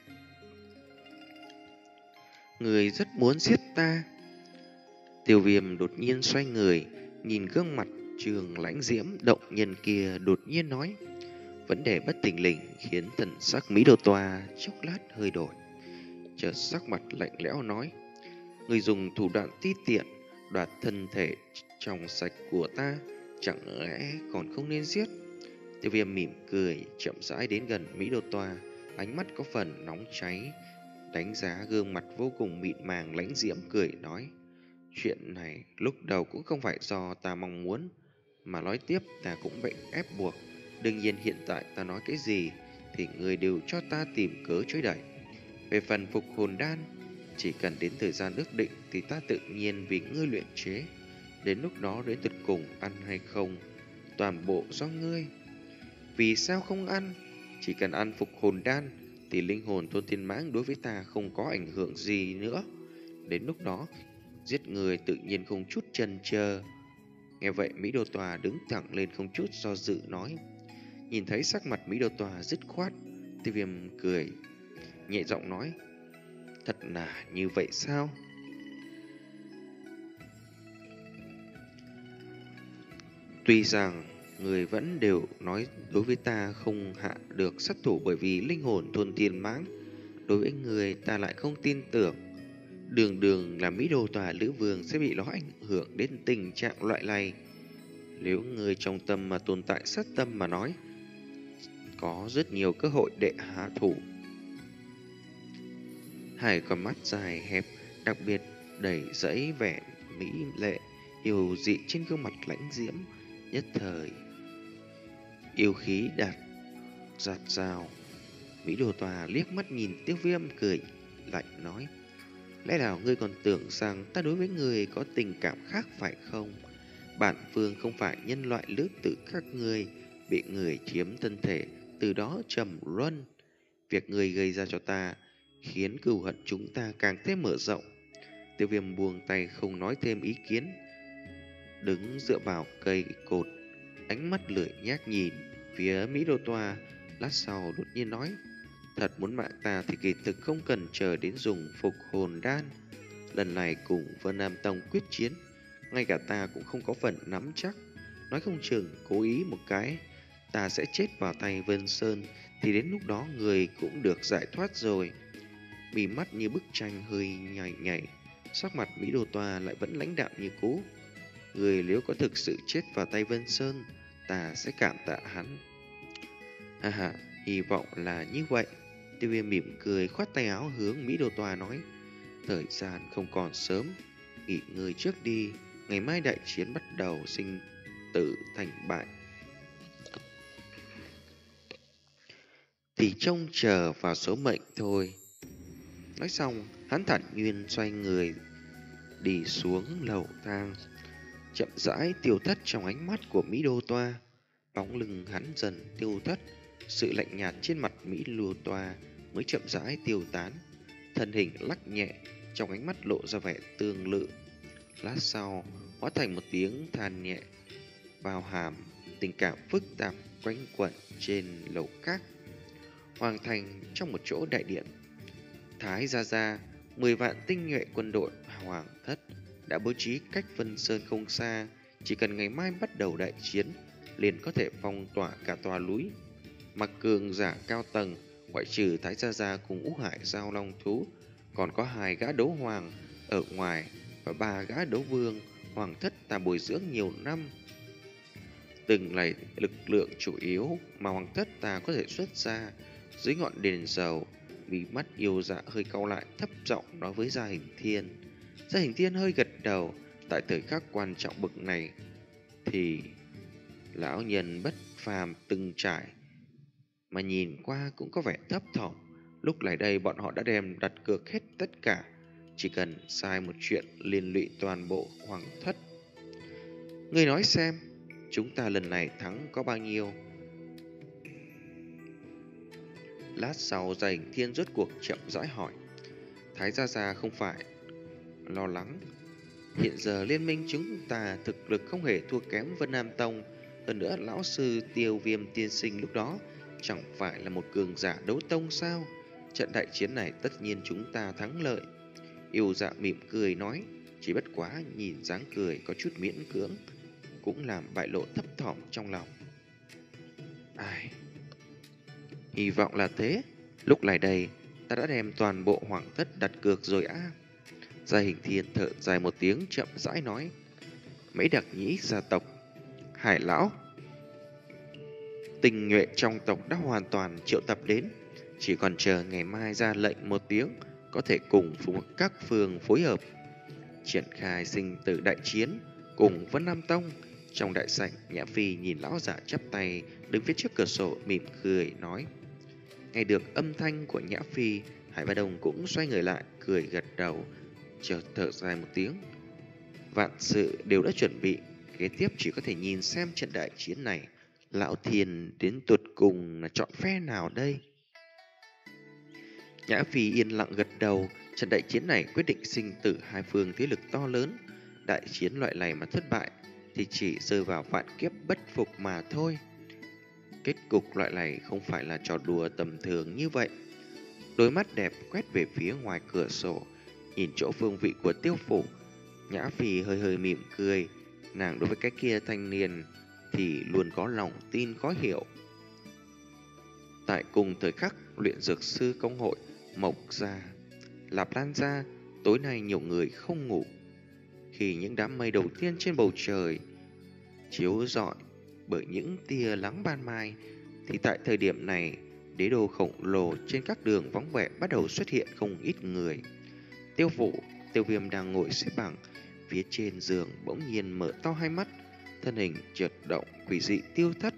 Người rất muốn giết ta. Tiêu Viêm đột nhiên xoay người, nhìn gương mặt trường lãnh diễm động nhân kia, đột nhiên nói. Vấn đề bất thình lình khiến thần sắc Mỹ Đô Tòa chốc lát hơi đổi, chợt sắc mặt lạnh lẽo nói: người dùng thủ đoạn ti tiện đoạt thân thể trong sạch của ta, chẳng lẽ còn không nên giết? Tiêu Viêm mỉm cười, chậm rãi đến gần Mỹ Đô Tòa, ánh mắt có phần nóng cháy, đánh giá gương mặt vô cùng mịn màng lãnh diễm, cười nói: chuyện này lúc đầu cũng không phải do ta mong muốn, mà nói tiếp ta cũng bị ép buộc. Đương nhiên hiện tại ta nói cái gì thì người đều cho ta tìm cớ chối đẩy. Về phần phục hồn đan, chỉ cần đến thời gian ước định thì ta tự nhiên vì ngươi luyện chế. Đến lúc đó đến tuyệt cùng ăn hay không, toàn bộ do ngươi. Vì sao không ăn? Chỉ cần ăn phục hồn đan thì linh hồn Tôn Thiên Mãng đối với ta không có ảnh hưởng gì nữa. Đến lúc đó giết người tự nhiên không chút chần chờ. Nghe vậy Mỹ Đô Tòa đứng thẳng lên không chút do dự nói. Nhìn thấy sắc mặt Mỹ Đô Tòa dứt khoát, Tiêu Viêm cười nhẹ giọng nói: thật là như vậy sao? Tuy rằng người vẫn đều nói đối với ta không hạ được sát thủ bởi vì linh hồn Tôn Thiên Mãng, đối với người ta lại không tin tưởng. Đường đường là Mỹ Đô Tòa Lữ Vương sẽ bị nó ảnh hưởng đến tình trạng loại này. Nếu người trong tâm mà tồn tại sát tâm mà nói, có rất nhiều cơ hội để hạ thủ. Hai con mắt dài hẹp đặc biệt đầy dẫy vẻ mỹ lệ yêu dị trên gương mặt lãnh diễm, nhất thời yêu khí đạt giạt rào. Mỹ Đồ Tòa liếc mắt nhìn Tiêu Viêm cười lạnh nói: lẽ nào ngươi còn tưởng rằng ta đối với người có tình cảm khác phải không? Bản vương không phải nhân loại lữ tử các ngươi, bị người chiếm thân thể, từ đó trầm luân. Việc người gây ra cho ta khiến cừu hận chúng ta càng thêm mở rộng. Tiêu Viêm buông tay không nói thêm ý kiến, đứng dựa vào cây cột, ánh mắt lười nhác nhìn phía Mỹ Đô Toa. Lát sau đột nhiên nói: thật muốn mạng ta thì kỳ thực không cần chờ đến dùng phục hồn đan. Lần này cùng Vân Nam Tông quyết chiến, ngay cả ta cũng không có phần nắm chắc. Nói không chừng cố ý một cái, ta sẽ chết vào tay Vân Sơn, thì đến lúc đó người cũng được giải thoát rồi. Mí mắt như bức tranh hơi nhảy nhảy, sắc mặt Mỹ Đô Toa lại vẫn lãnh đạm như cũ. Người nếu có thực sự chết vào tay Vân Sơn, ta sẽ cảm tạ hắn. Ha ha, hy vọng là như vậy. Tiêu Viêm mỉm cười khoát tay áo hướng Mỹ Đô Toa nói: thời gian không còn sớm, nghỉ ngơi trước đi, ngày mai đại chiến bắt đầu, sinh tử thành bại thì trông chờ vào số mệnh thôi. Nói xong, hắn thản nhiên xoay người đi xuống lầu thang, chậm rãi tiêu thất trong ánh mắt của Mỹ Đô Toa. Bóng lưng hắn dần tiêu thất, sự lạnh nhạt trên mặt Mỹ Đô Toa mới chậm rãi tiêu tán. Thân hình lắc nhẹ, trong ánh mắt lộ ra vẻ tương lự. Lát sau, hóa thành một tiếng than nhẹ, bao hàm tình cảm phức tạp quanh quẩn trên lầu các. Hoàng thành trong một chỗ đại điện, Thái Gia Gia, mười vạn tinh nhuệ quân đội Hoàng Thất đã bố trí cách Vân Sơn không xa, chỉ cần ngày mai bắt đầu đại chiến, liền có thể phong tỏa cả tòa núi. Mặc cường giả cao tầng, ngoại trừ Thái Gia Gia cùng Ú Hải Giao Long Thú, còn có hai gã đấu hoàng ở ngoài và ba gã đấu vương Hoàng Thất ta bồi dưỡng nhiều năm. Từng là lực lượng chủ yếu mà Hoàng Thất ta có thể xuất ra. Dưới ngọn đèn dầu, mí mắt yêu dạ hơi cau lại, thấp giọng nói với Gia Hình Thiên. Gia Hình Thiên hơi gật đầu. Tại thời khắc quan trọng bậc này thì lão nhân bất phàm từng trải, mà nhìn qua cũng có vẻ thấp thỏm. Lúc này đây bọn họ đã đem đặt cược hết tất cả, chỉ cần sai một chuyện liên lụy toàn bộ Hoàng Thất. Ngươi nói xem, chúng ta lần này thắng có bao nhiêu? Lát sau, Gia Hình Thiên rốt cuộc chậm rãi hỏi. Thái Gia Gia không phải lo lắng. Hiện giờ liên minh chúng ta thực lực không hề thua kém Vân Nam Tông. Hơn nữa lão sư Tiêu Viêm tiên sinh lúc đó chẳng phải là một cường giả đấu tông sao? Trận đại chiến này tất nhiên chúng ta thắng lợi. Yêu dạ mỉm cười nói, chỉ bất quá nhìn dáng cười có chút miễn cưỡng, cũng làm bại lộ thấp thỏm trong lòng. Ai... hy vọng là thế. Lúc này đây, ta đã đem toàn bộ Hoàng Thất đặt cược rồi á. Gia Hình Thiên thở dài một tiếng, chậm rãi nói. Mấy đặc nhĩ gia tộc, Hải lão, tinh nhuệ trong tộc đã hoàn toàn triệu tập đến, chỉ còn chờ ngày mai ra lệnh một tiếng, có thể cùng các phương phối hợp triển khai sinh tử đại chiến cùng Vân Nam Tông. Trong đại sảnh, Nhã Phi nhìn lão giả chắp tay đứng phía trước cửa sổ, mỉm cười nói. Nghe được âm thanh của Nhã Phi, Hải Ba Đông cũng xoay người lại, cười gật đầu, chợt thở dài một tiếng. Vạn sự đều đã chuẩn bị, kế tiếp chỉ có thể nhìn xem trận đại chiến này lão Thiên đến tuột cùng là chọn phe nào đây. Nhã Phi yên lặng gật đầu. Trận đại chiến này quyết định sinh tử hai phương thế lực to lớn. Đại chiến loại này mà thất bại thì chỉ rơi vào vạn kiếp bất phục mà thôi. Kết cục loại này không phải là trò đùa tầm thường như vậy. Đôi mắt đẹp quét về phía ngoài cửa sổ, nhìn chỗ phương vị của Tiêu phủ. Nhã Phi hơi hơi mỉm cười. Nàng đối với cái kia thanh niên thì luôn có lòng tin khó hiểu. Tại cùng thời khắc, luyện dược sư công hội, Mộc gia, Lạp Lan gia, tối nay nhiều người không ngủ. Khi những đám mây đầu tiên trên bầu trời chiếu rọi bởi những tia nắng ban mai, thì tại thời điểm này đế đô khổng lồ trên các đường vắng vẻ bắt đầu xuất hiện không ít người. Tiêu Vũ, Tiêu Viêm đang ngồi xếp bằng phía trên giường bỗng nhiên mở to hai mắt, thân hình chợt động quỷ dị tiêu thất.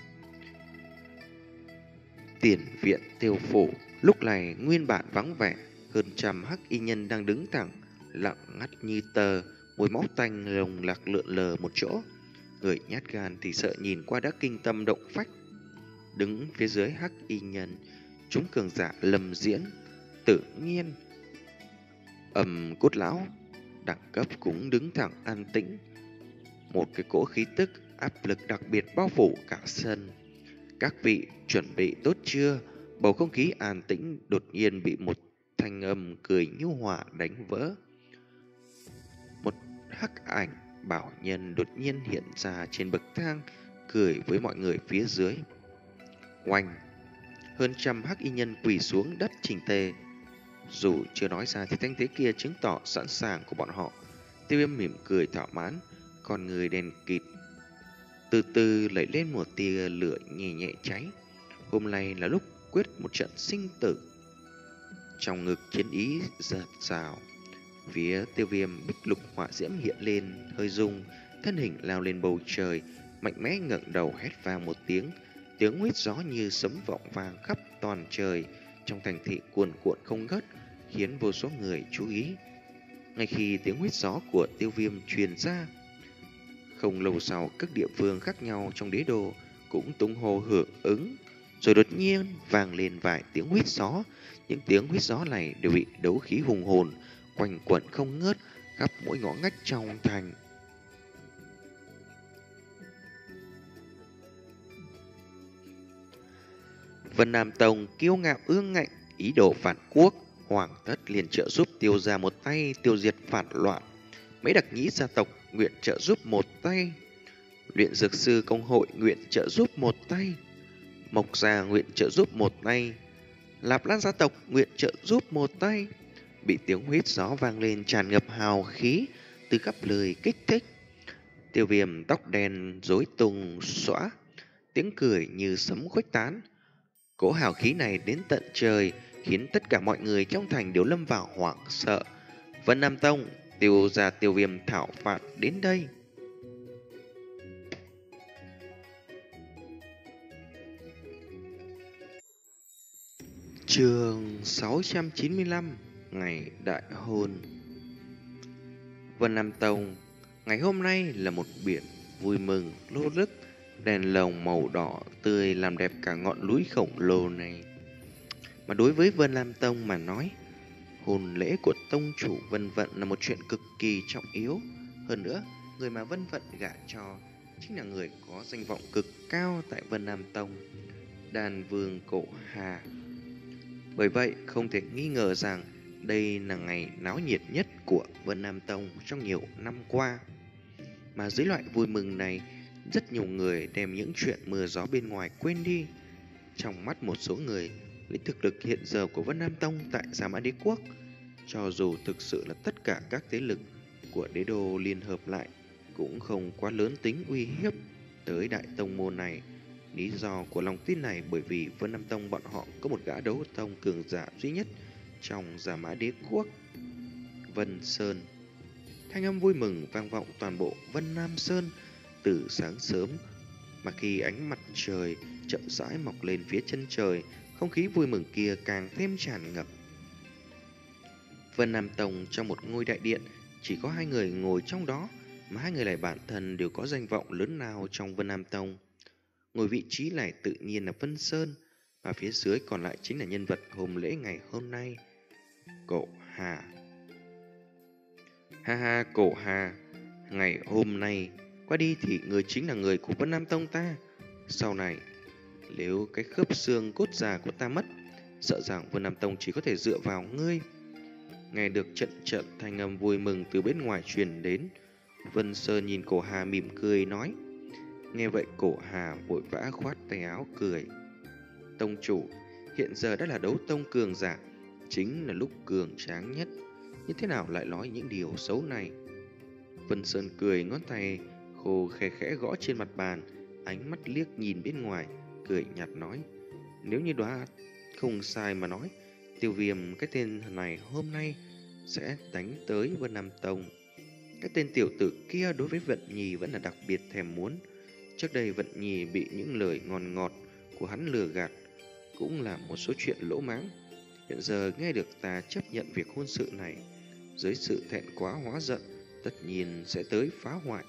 Tiền viện Tiêu Phủ lúc này nguyên bản vắng vẻ, hơn trăm hắc y nhân đang đứng thẳng, lặng ngắt như tờ, mùi máu tanh lồng lạc lượn lờ một chỗ. Người nhát gan thì sợ nhìn qua đã kinh tâm động phách. Đứng phía dưới hắc y nhân, chúng cường giả lầm diễn, tự nhiên ầm cốt lão đẳng cấp cũng đứng thẳng an tĩnh. Một cái cỗ khí tức áp lực đặc biệt bao phủ cả sân. Các vị chuẩn bị tốt chưa? Bầu không khí an tĩnh đột nhiên bị một thanh âm cười nhu hòa đánh vỡ. Một hắc ảnh bảo nhân đột nhiên hiện ra trên bậc thang, cười với mọi người phía dưới. Oanh! Hơn trăm hắc y nhân quỳ xuống đất chỉnh tề. Dù chưa nói ra thì thanh thế kia chứng tỏ sẵn sàng của bọn họ. Tiêu Viêm mỉm cười thỏa mãn, con người đèn kịt từ từ lấy lên một tia lửa nhẹ nhẹ cháy. Hôm nay là lúc quyết một trận sinh tử. Trong ngực chiến ý giật rào, phía Tiêu Viêm bích lục hỏa diễm hiện lên hơi rung, thân hình lao lên bầu trời, mạnh mẽ ngẩng đầu hét vang một tiếng, tiếng huýt gió như sấm vọng vang khắp toàn trời, trong thành thị cuồn cuộn không ngớt, khiến vô số người chú ý. Ngay khi tiếng huýt gió của Tiêu Viêm truyền ra, không lâu sau các địa phương khác nhau trong đế đô cũng tung hô hưởng ứng, rồi đột nhiên vang lên vài tiếng huýt gió. Những tiếng huýt gió này đều bị đấu khí hùng hồn quanh quẩn không ngớt khắp mỗi ngõ ngách trong thành. Vân Nam Tông kiêu ngạo ương ngạnh, ý đồ phản quốc, hoàng thất liền trợ giúp Tiêu gia một tay tiêu diệt phản loạn. Mấy đặc nhĩ gia tộc nguyện trợ giúp một tay, luyện dược sư công hội nguyện trợ giúp một tay, Mộc gia nguyện trợ giúp một tay, Lạp Lan gia tộc nguyện trợ giúp một tay. Bị tiếng huýt gió vang lên tràn ngập hào khí từ khắp lời kích thích. Tiêu Viêm tóc đen rối tung xõa, tiếng cười như sấm khuếch tán. Cỗ hào khí này đến tận trời, khiến tất cả mọi người trong thành đều lâm vào hoảng sợ. Vân Nam Tông, Tiêu gia Tiêu Viêm thảo phạt đến đây. Chương sáu trăm chín mươi lăm, ngày đại hôn. Vân Nam Tông, ngày hôm nay là một biển vui mừng lô lức, đèn lồng màu đỏ tươi làm đẹp cả ngọn núi khổng lồ này. Mà đối với Vân Nam Tông mà nói, hôn lễ của tông chủ Vân Vận là một chuyện cực kỳ trọng yếu. Hơn nữa, người mà Vân Vận gả cho chính là người có danh vọng cực cao tại Vân Nam Tông, Đàn Vương Cổ Hà. Bởi vậy, không thể nghi ngờ rằng đây là ngày náo nhiệt nhất của Vân Nam Tông trong nhiều năm qua. Mà dưới loại vui mừng này, rất nhiều người đem những chuyện mưa gió bên ngoài quên đi. Trong mắt một số người, lấy thực lực hiện giờ của Vân Nam Tông tại Gia Mã Đế Quốc, cho dù thực sự là tất cả các thế lực của đế đô liên hợp lại, cũng không quá lớn tính uy hiếp tới đại tông môn này. Lý do của lòng tin này bởi vì Vân Nam Tông bọn họ có một gã đấu tông cường giả duy nhất trong Gia Mã Đế Quốc, Vân Sơn. Thanh âm vui mừng vang vọng toàn bộ Vân Nam Sơn từ sáng sớm, mà khi ánh mặt trời chậm rãi mọc lên phía chân trời, không khí vui mừng kia càng thêm tràn ngập. Vân Nam Tông trong một ngôi đại điện, chỉ có hai người ngồi trong đó, mà hai người này bản thân đều có danh vọng lớn nào trong Vân Nam Tông. Ngồi vị trí này tự nhiên là Vân Sơn, và phía dưới còn lại chính là nhân vật hôn lễ ngày hôm nay, Cổ Hà. Ha ha, Cổ Hà, ngày hôm nay qua đi thì người chính là người của Vân Nam Tông ta. Sau này, nếu cái khớp xương cốt già của ta mất, sợ rằng Vân Nam Tông chỉ có thể dựa vào ngươi. Nghe được trận trận thanh âm vui mừng từ bên ngoài truyền đến, Vân Sơn nhìn Cổ Hà mỉm cười nói. Nghe vậy Cổ Hà vội vã khoát tay áo cười. Tông chủ, hiện giờ đã là đấu tông cường giả, chính là lúc cường tráng nhất, như thế nào lại nói những điều xấu này? Vân Sơn cười, ngón tay khô khẽ khẽ gõ trên mặt bàn, ánh mắt liếc nhìn bên ngoài, cười nhạt nói. Nếu như đoán không sai mà nói, Tiêu Viêm cái tên này hôm nay sẽ đánh tới Vân Nam Tông. Cái tên tiểu tử kia đối với Vận Nhi vẫn là đặc biệt thèm muốn. Trước đây Vận Nhi bị những lời ngon ngọt của hắn lừa gạt, cũng là một số chuyện lỗ mãng. Hiện giờ nghe được ta chấp nhận việc hôn sự này, dưới sự thẹn quá hóa giận, tất nhiên sẽ tới phá hoại.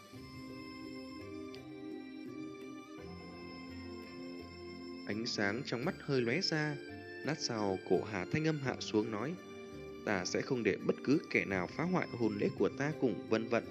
Ánh sáng trong mắt hơi lóe ra, lát sau cổ Hà thanh âm hạ xuống nói: ta sẽ không để bất cứ kẻ nào phá hoại hôn lễ của ta cùng Vân Vận.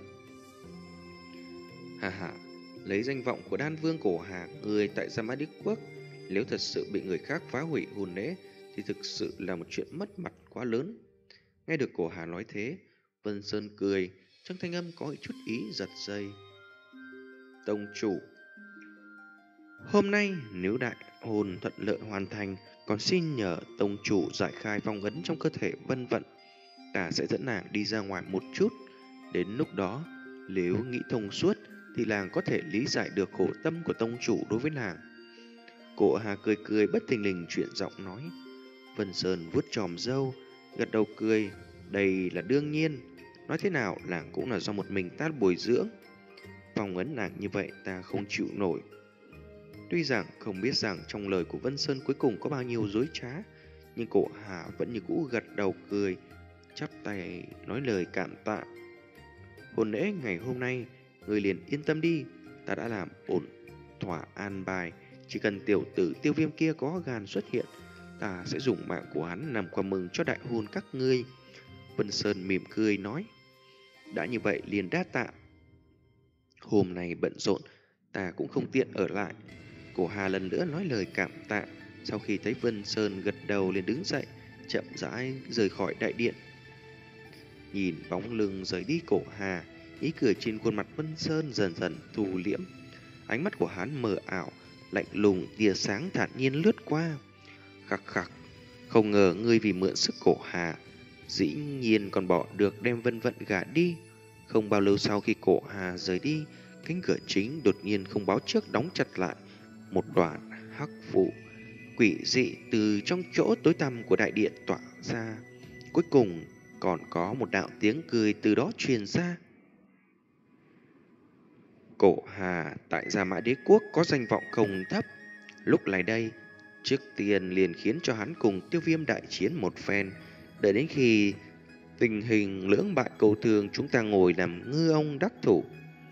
Hà hà, lấy danh vọng của đan vương cổ Hà, người tại Gia Mã Đế Quốc, nếu thật sự bị người khác phá hủy hôn lễ thì thực sự là một chuyện mất mặt quá lớn. Nghe được cổ Hà nói thế, Vân Sơn cười, trong thanh âm có chút ý giật dây. Tông chủ, hôm nay nếu đại hồn thuận lợi hoàn thành, còn xin nhờ tông chủ giải khai phong ấn trong cơ thể Vân Vận. Ta sẽ dẫn nàng đi ra ngoài một chút. Đến lúc đó, nếu nghĩ thông suốt thì nàng có thể lý giải được khổ tâm của tông chủ đối với nàng. Cổ Hà cười cười bất thình lình chuyển giọng nói. Vân Sơn vuốt chòm râu, gật đầu cười. Đây là đương nhiên. Nói thế nào nàng cũng là do một mình ta bồi dưỡng. Phong ấn nàng như vậy ta không chịu nổi. Tuy rằng không biết rằng trong lời của Vân Sơn cuối cùng có bao nhiêu dối trá, nhưng cổ Hà vẫn như cũ gật đầu cười, chắp tay nói lời cảm tạ. Hôn lễ ngày hôm nay, người liền yên tâm đi, ta đã làm ổn thỏa an bài. Chỉ cần tiểu tử Tiêu Viêm kia có gan xuất hiện, ta sẽ dùng mạng của hắn làm quà mừng cho đại hôn các ngươi. Vân Sơn mỉm cười nói. Đã như vậy liền đa tạ. Hôm nay bận rộn, ta cũng không tiện ở lại. Cổ Hà lần nữa nói lời cảm tạ. Sau khi thấy Vân Sơn gật đầu liền đứng dậy, chậm rãi rời khỏi đại điện. Nhìn bóng lưng rời đi cổ Hà, ý cười trên khuôn mặt Vân Sơn dần dần thu liễm. Ánh mắt của hắn mờ ảo, lạnh lùng, tia sáng thản nhiên lướt qua. Khắc khắc, không ngờ ngươi vì mượn sức cổ Hà, dĩ nhiên còn bỏ được đem Vân Vận gả đi. Không bao lâu sau khi cổ Hà rời đi, cánh cửa chính đột nhiên không báo trước đóng chặt lại. Một đoạn hắc vụ quỷ dị từ trong chỗ tối tăm của đại điện tỏa ra. Cuối cùng còn có một đạo tiếng cười từ đó truyền ra. Cổ Hà tại Gia Mã Đế Quốc có danh vọng không thấp. Lúc này đây, trước tiên liền khiến cho hắn cùng Tiêu Viêm đại chiến một phen. Đợi đến khi tình hình lưỡng bại cầu thường, chúng ta ngồi làm ngư ông đắc thủ.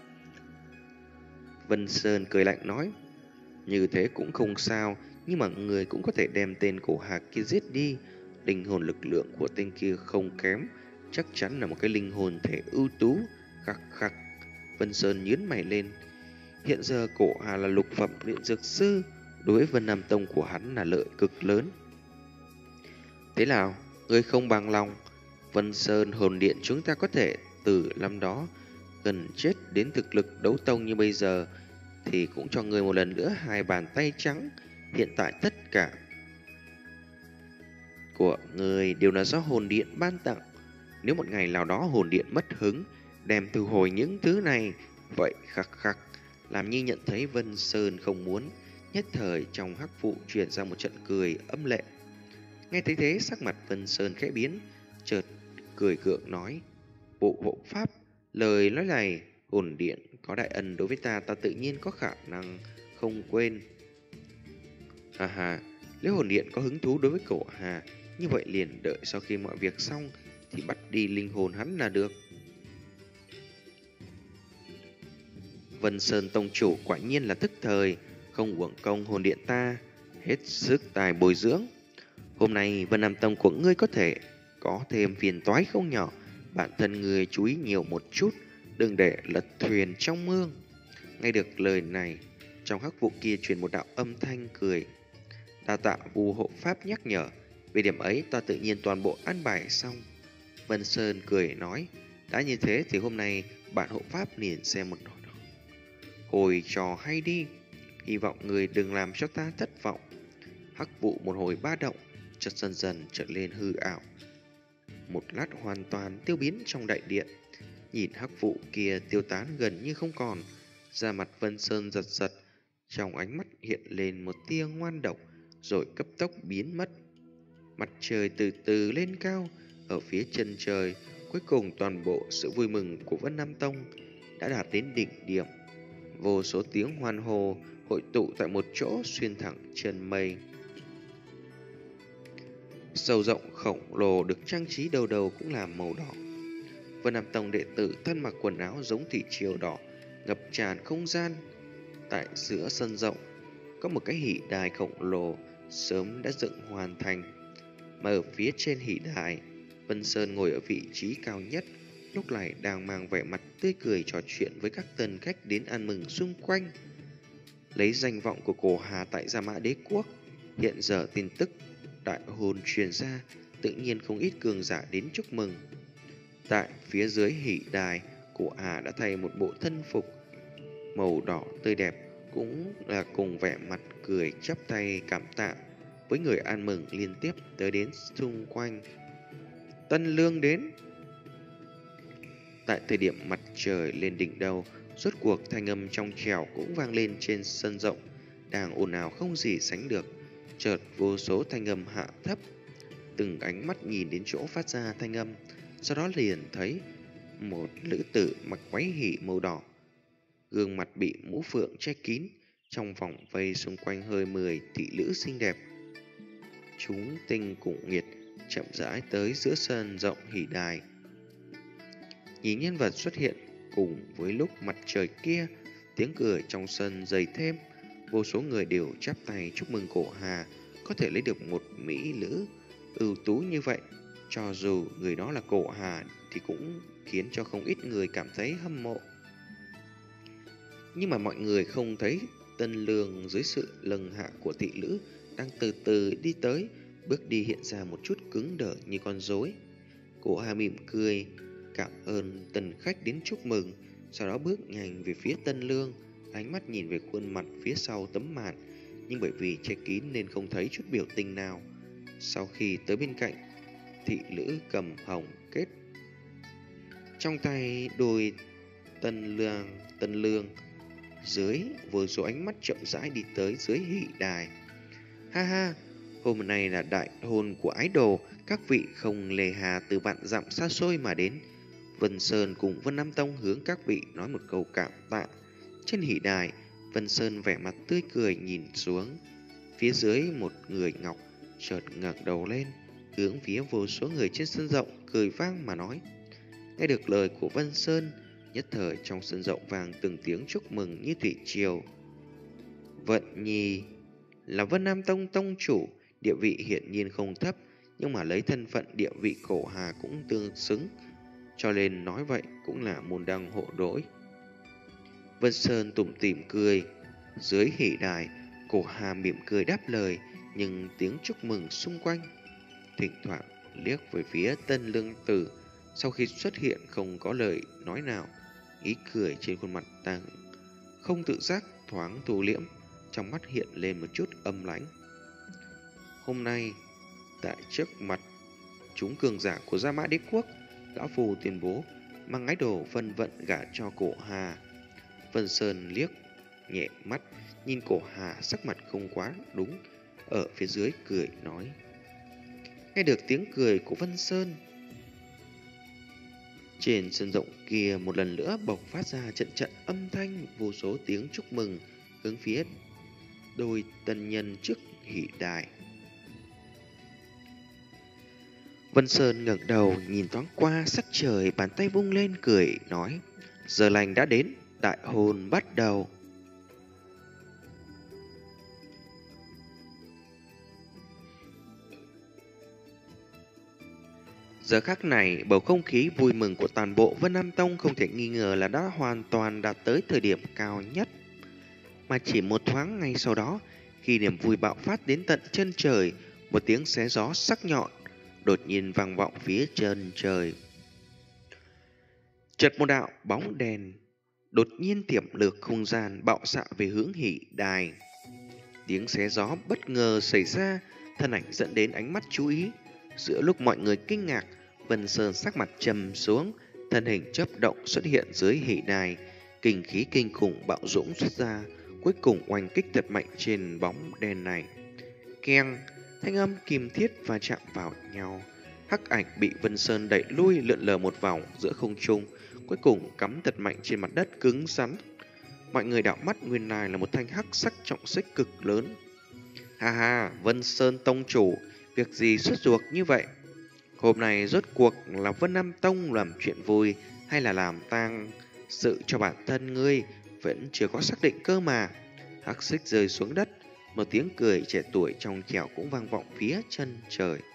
Vân Sơn cười lạnh nói. Như thế cũng không sao, nhưng mà người cũng có thể đem tên cổ Hà kia giết đi. Linh hồn lực lượng của tên kia không kém, chắc chắn là một cái linh hồn thể ưu tú. Khắc khắc. Vân Sơn nhướng mày lên. Hiện giờ cổ Hà là lục phẩm luyện dược sư, đối với Vân Nam Tông của hắn là lợi cực lớn. Thế nào, ngươi không bằng lòng? Vân Sơn hồn điện chúng ta có thể từ năm đó gần chết đến thực lực đấu tông như bây giờ, thì cũng cho ngươi một lần nữa hai bàn tay trắng. Hiện tại tất cả của ngươi đều là do hồn điện ban tặng. Nếu một ngày nào đó hồn điện mất hứng, đem thu hồi những thứ này, vậy khắc khắc. Làm như nhận thấy Vân Sơn không muốn, nhất thời trong hắc vụ truyền ra một trận cười âm lệ. Nghe thấy thế, sắc mặt Vân Sơn khẽ biến, chợt cười gượng nói: Bộ hộ pháp, lời nói này, hồn điện có đại ân đối với ta, ta tự nhiên có khả năng không quên. Hà hà, nếu hồn điện có hứng thú đối với cổ Hà, như vậy liền đợi sau khi mọi việc xong thì bắt đi linh hồn hắn là được. Vân Sơn tông chủ quả nhiên là tức thời, không uổng công hồn điện ta hết sức tài bồi dưỡng. Hôm nay Vân Nam Tông của ngươi có thể có thêm phiền toái không nhỏ, bản thân ngươi chú ý nhiều một chút, đừng để lật thuyền trong mương. Nghe được lời này, trong hắc vụ kia truyền một đạo âm thanh cười. Đa tạ Vu hộ pháp nhắc nhở, về điểm ấy ta tự nhiên toàn bộ an bài xong. Vân Sơn cười nói, đã như thế thì hôm nay bạn hộ pháp liền xem một hồi trò hay đi, hy vọng người đừng làm cho ta thất vọng. Hắc vụ một hồi ba động, chợt dần dần trở lên hư ảo, một lát hoàn toàn tiêu biến trong đại điện. Nhìn hắc vụ kia tiêu tán gần như không còn, da mặt Vân Sơn giật giật, trong ánh mắt hiện lên một tia ngoan độc, rồi cấp tốc biến mất. Mặt trời từ từ lên cao ở phía chân trời. Cuối cùng toàn bộ sự vui mừng của Vân Nam Tông đã đạt đến đỉnh điểm. Vô số tiếng hoan hô hội tụ tại một chỗ xuyên thẳng chân mây. Sầu rộng khổng lồ được trang trí đầu đầu cũng là màu đỏ. Vân Nam Tông đệ tử thân mặc quần áo giống thủy triều đỏ, ngập tràn không gian. Tại giữa sân rộng có một cái hỷ đài khổng lồ sớm đã dựng hoàn thành. Mà ở phía trên hỷ đài, Vân Sơn ngồi ở vị trí cao nhất, lúc này đang mang vẻ mặt tươi cười trò chuyện với các tân khách đến ăn mừng xung quanh. Lấy danh vọng của cổ Hà tại Gia Mã Đế Quốc, hiện giờ tin tức đại hôn truyền ra, tự nhiên không ít cường giả đến chúc mừng. Tại phía dưới hỷ đài, cổ Hà đã thay một bộ thân phục màu đỏ tươi đẹp, cũng là cùng vẻ mặt cười chắp tay cảm tạ với người ăn mừng liên tiếp tới đến xung quanh. Tân Lương đến. Tại thời điểm mặt trời lên đỉnh đầu, rốt cuộc thanh âm trong trẻo cũng vang lên trên sân rộng, đang ồn ào không gì sánh được. Chợt vô số thanh âm hạ thấp, từng ánh mắt nhìn đến chỗ phát ra thanh âm, sau đó liền thấy một nữ tử mặc váy hỉ màu đỏ, gương mặt bị mũ phượng che kín, trong vòng vây xung quanh hơi mười thị nữ xinh đẹp. Chúng tinh cùng nghiệt chậm rãi tới giữa sân rộng hỉ đài. Nhìn nhân vật xuất hiện cùng với lúc mặt trời kia, tiếng cười trong sân dày thêm. Vô số người đều chắp tay chúc mừng cổ Hà có thể lấy được một mỹ nữ ưu tú như vậy. Cho dù người đó là cổ Hà thì cũng khiến cho không ít người cảm thấy hâm mộ. Nhưng mà mọi người không thấy Tân Lương dưới sự lâng hạ của thị nữ đang từ từ đi tới, bước đi hiện ra một chút cứng đờ như con rối. Cổ Hà mỉm cười cảm ơn tân khách đến chúc mừng, sau đó bước nhanh về phía Tân Lương, ánh mắt nhìn về khuôn mặt phía sau tấm màn, nhưng bởi vì che kín nên không thấy chút biểu tình nào. Sau khi tới bên cạnh, thị nữ cầm hồng kết trong tay đôi Tân Lương, Tân Lương dưới vô số ánh mắt chậm rãi đi tới dưới hỷ đài. Ha ha, hôm nay là đại hôn của ái đồ, các vị không lề hà từ vạn dặm xa xôi mà đến. Vân Sơn cùng Vân Nam Tông hướng các vị nói một câu cảm tạ. Trên hỷ đài, Vân Sơn vẻ mặt tươi cười nhìn xuống. Phía dưới một người ngọc chợt ngẩng đầu lên, hướng phía vô số người trên sân rộng cười vang mà nói. Nghe được lời của Vân Sơn, nhất thời trong sân rộng vang từng tiếng chúc mừng như thủy triều. Vận Nhi là Vân Nam Tông tông chủ, địa vị hiển nhiên không thấp, nhưng mà lấy thân phận địa vị cổ Hà cũng tương xứng, cho nên nói vậy cũng là môn đăng hộ đối. Vân Sơn tủm tỉm cười. Dưới hỷ đài, cổ Hà mỉm cười đáp lời, nhưng tiếng chúc mừng xung quanh. Thỉnh thoảng liếc về phía Tân Lương Tử, sau khi xuất hiện không có lời nói nào, ý cười trên khuôn mặt tàng không tự giác thoáng thu liễm, trong mắt hiện lên một chút âm lãnh. Hôm nay, tại trước mặt chúng cường giả của Gia Mã Đế Quốc, lão phù tuyên bố mang ái đồ Vân Vận gả cho cổ Hà. Vân Sơn liếc nhẹ mắt nhìn cổ Hà, sắc mặt không quá đúng, ở phía dưới cười nói. Nghe được tiếng cười của Vân Sơn, trên sân rộng kia một lần nữa bộc phát ra trận trận âm thanh, vô số tiếng chúc mừng hướng phía đôi tân nhân trước hỷ đài. Vân Sơn ngẩng đầu nhìn thoáng qua sắc trời, bàn tay vung lên cười nói. Giờ lành đã đến, đại hôn bắt đầu. Giờ khắc này, bầu không khí vui mừng của toàn bộ Vân Nam Tông không thể nghi ngờ là đã hoàn toàn đạt tới thời điểm cao nhất. Mà chỉ một thoáng ngay sau đó, khi niềm vui bạo phát đến tận chân trời, một tiếng xé gió sắc nhọn đột nhiên vang vọng phía chân trời. Chợt một đạo bóng đèn đột nhiên tiềm lược không gian, bạo xạ về hướng hỷ đài. Tiếng xé gió bất ngờ xảy ra, thân ảnh dẫn đến ánh mắt chú ý. Giữa lúc mọi người kinh ngạc, Vân Sơn sắc mặt trầm xuống, thân hình chớp động xuất hiện dưới hỷ đài, kinh khí kinh khủng bạo dũng xuất ra, cuối cùng oanh kích thật mạnh trên bóng đèn này. Keng, thanh âm kim thiết va chạm vào nhau. Hắc ảnh bị Vân Sơn đẩy lui lượn lờ một vòng giữa không trung, cuối cùng cắm thật mạnh trên mặt đất cứng rắn. Mọi người đảo mắt, nguyên lai là một thanh hắc sắc trọng xích cực lớn. Ha ha, Vân Sơn tông chủ, việc gì xuất ruột như vậy? Hôm nay rốt cuộc là Vân Nam Tông làm chuyện vui hay là làm tang sự cho bản thân ngươi, vẫn chưa có xác định cơ mà. Hắc xích rơi xuống đất, một tiếng cười trẻ tuổi trong trẻo cũng vang vọng phía chân trời.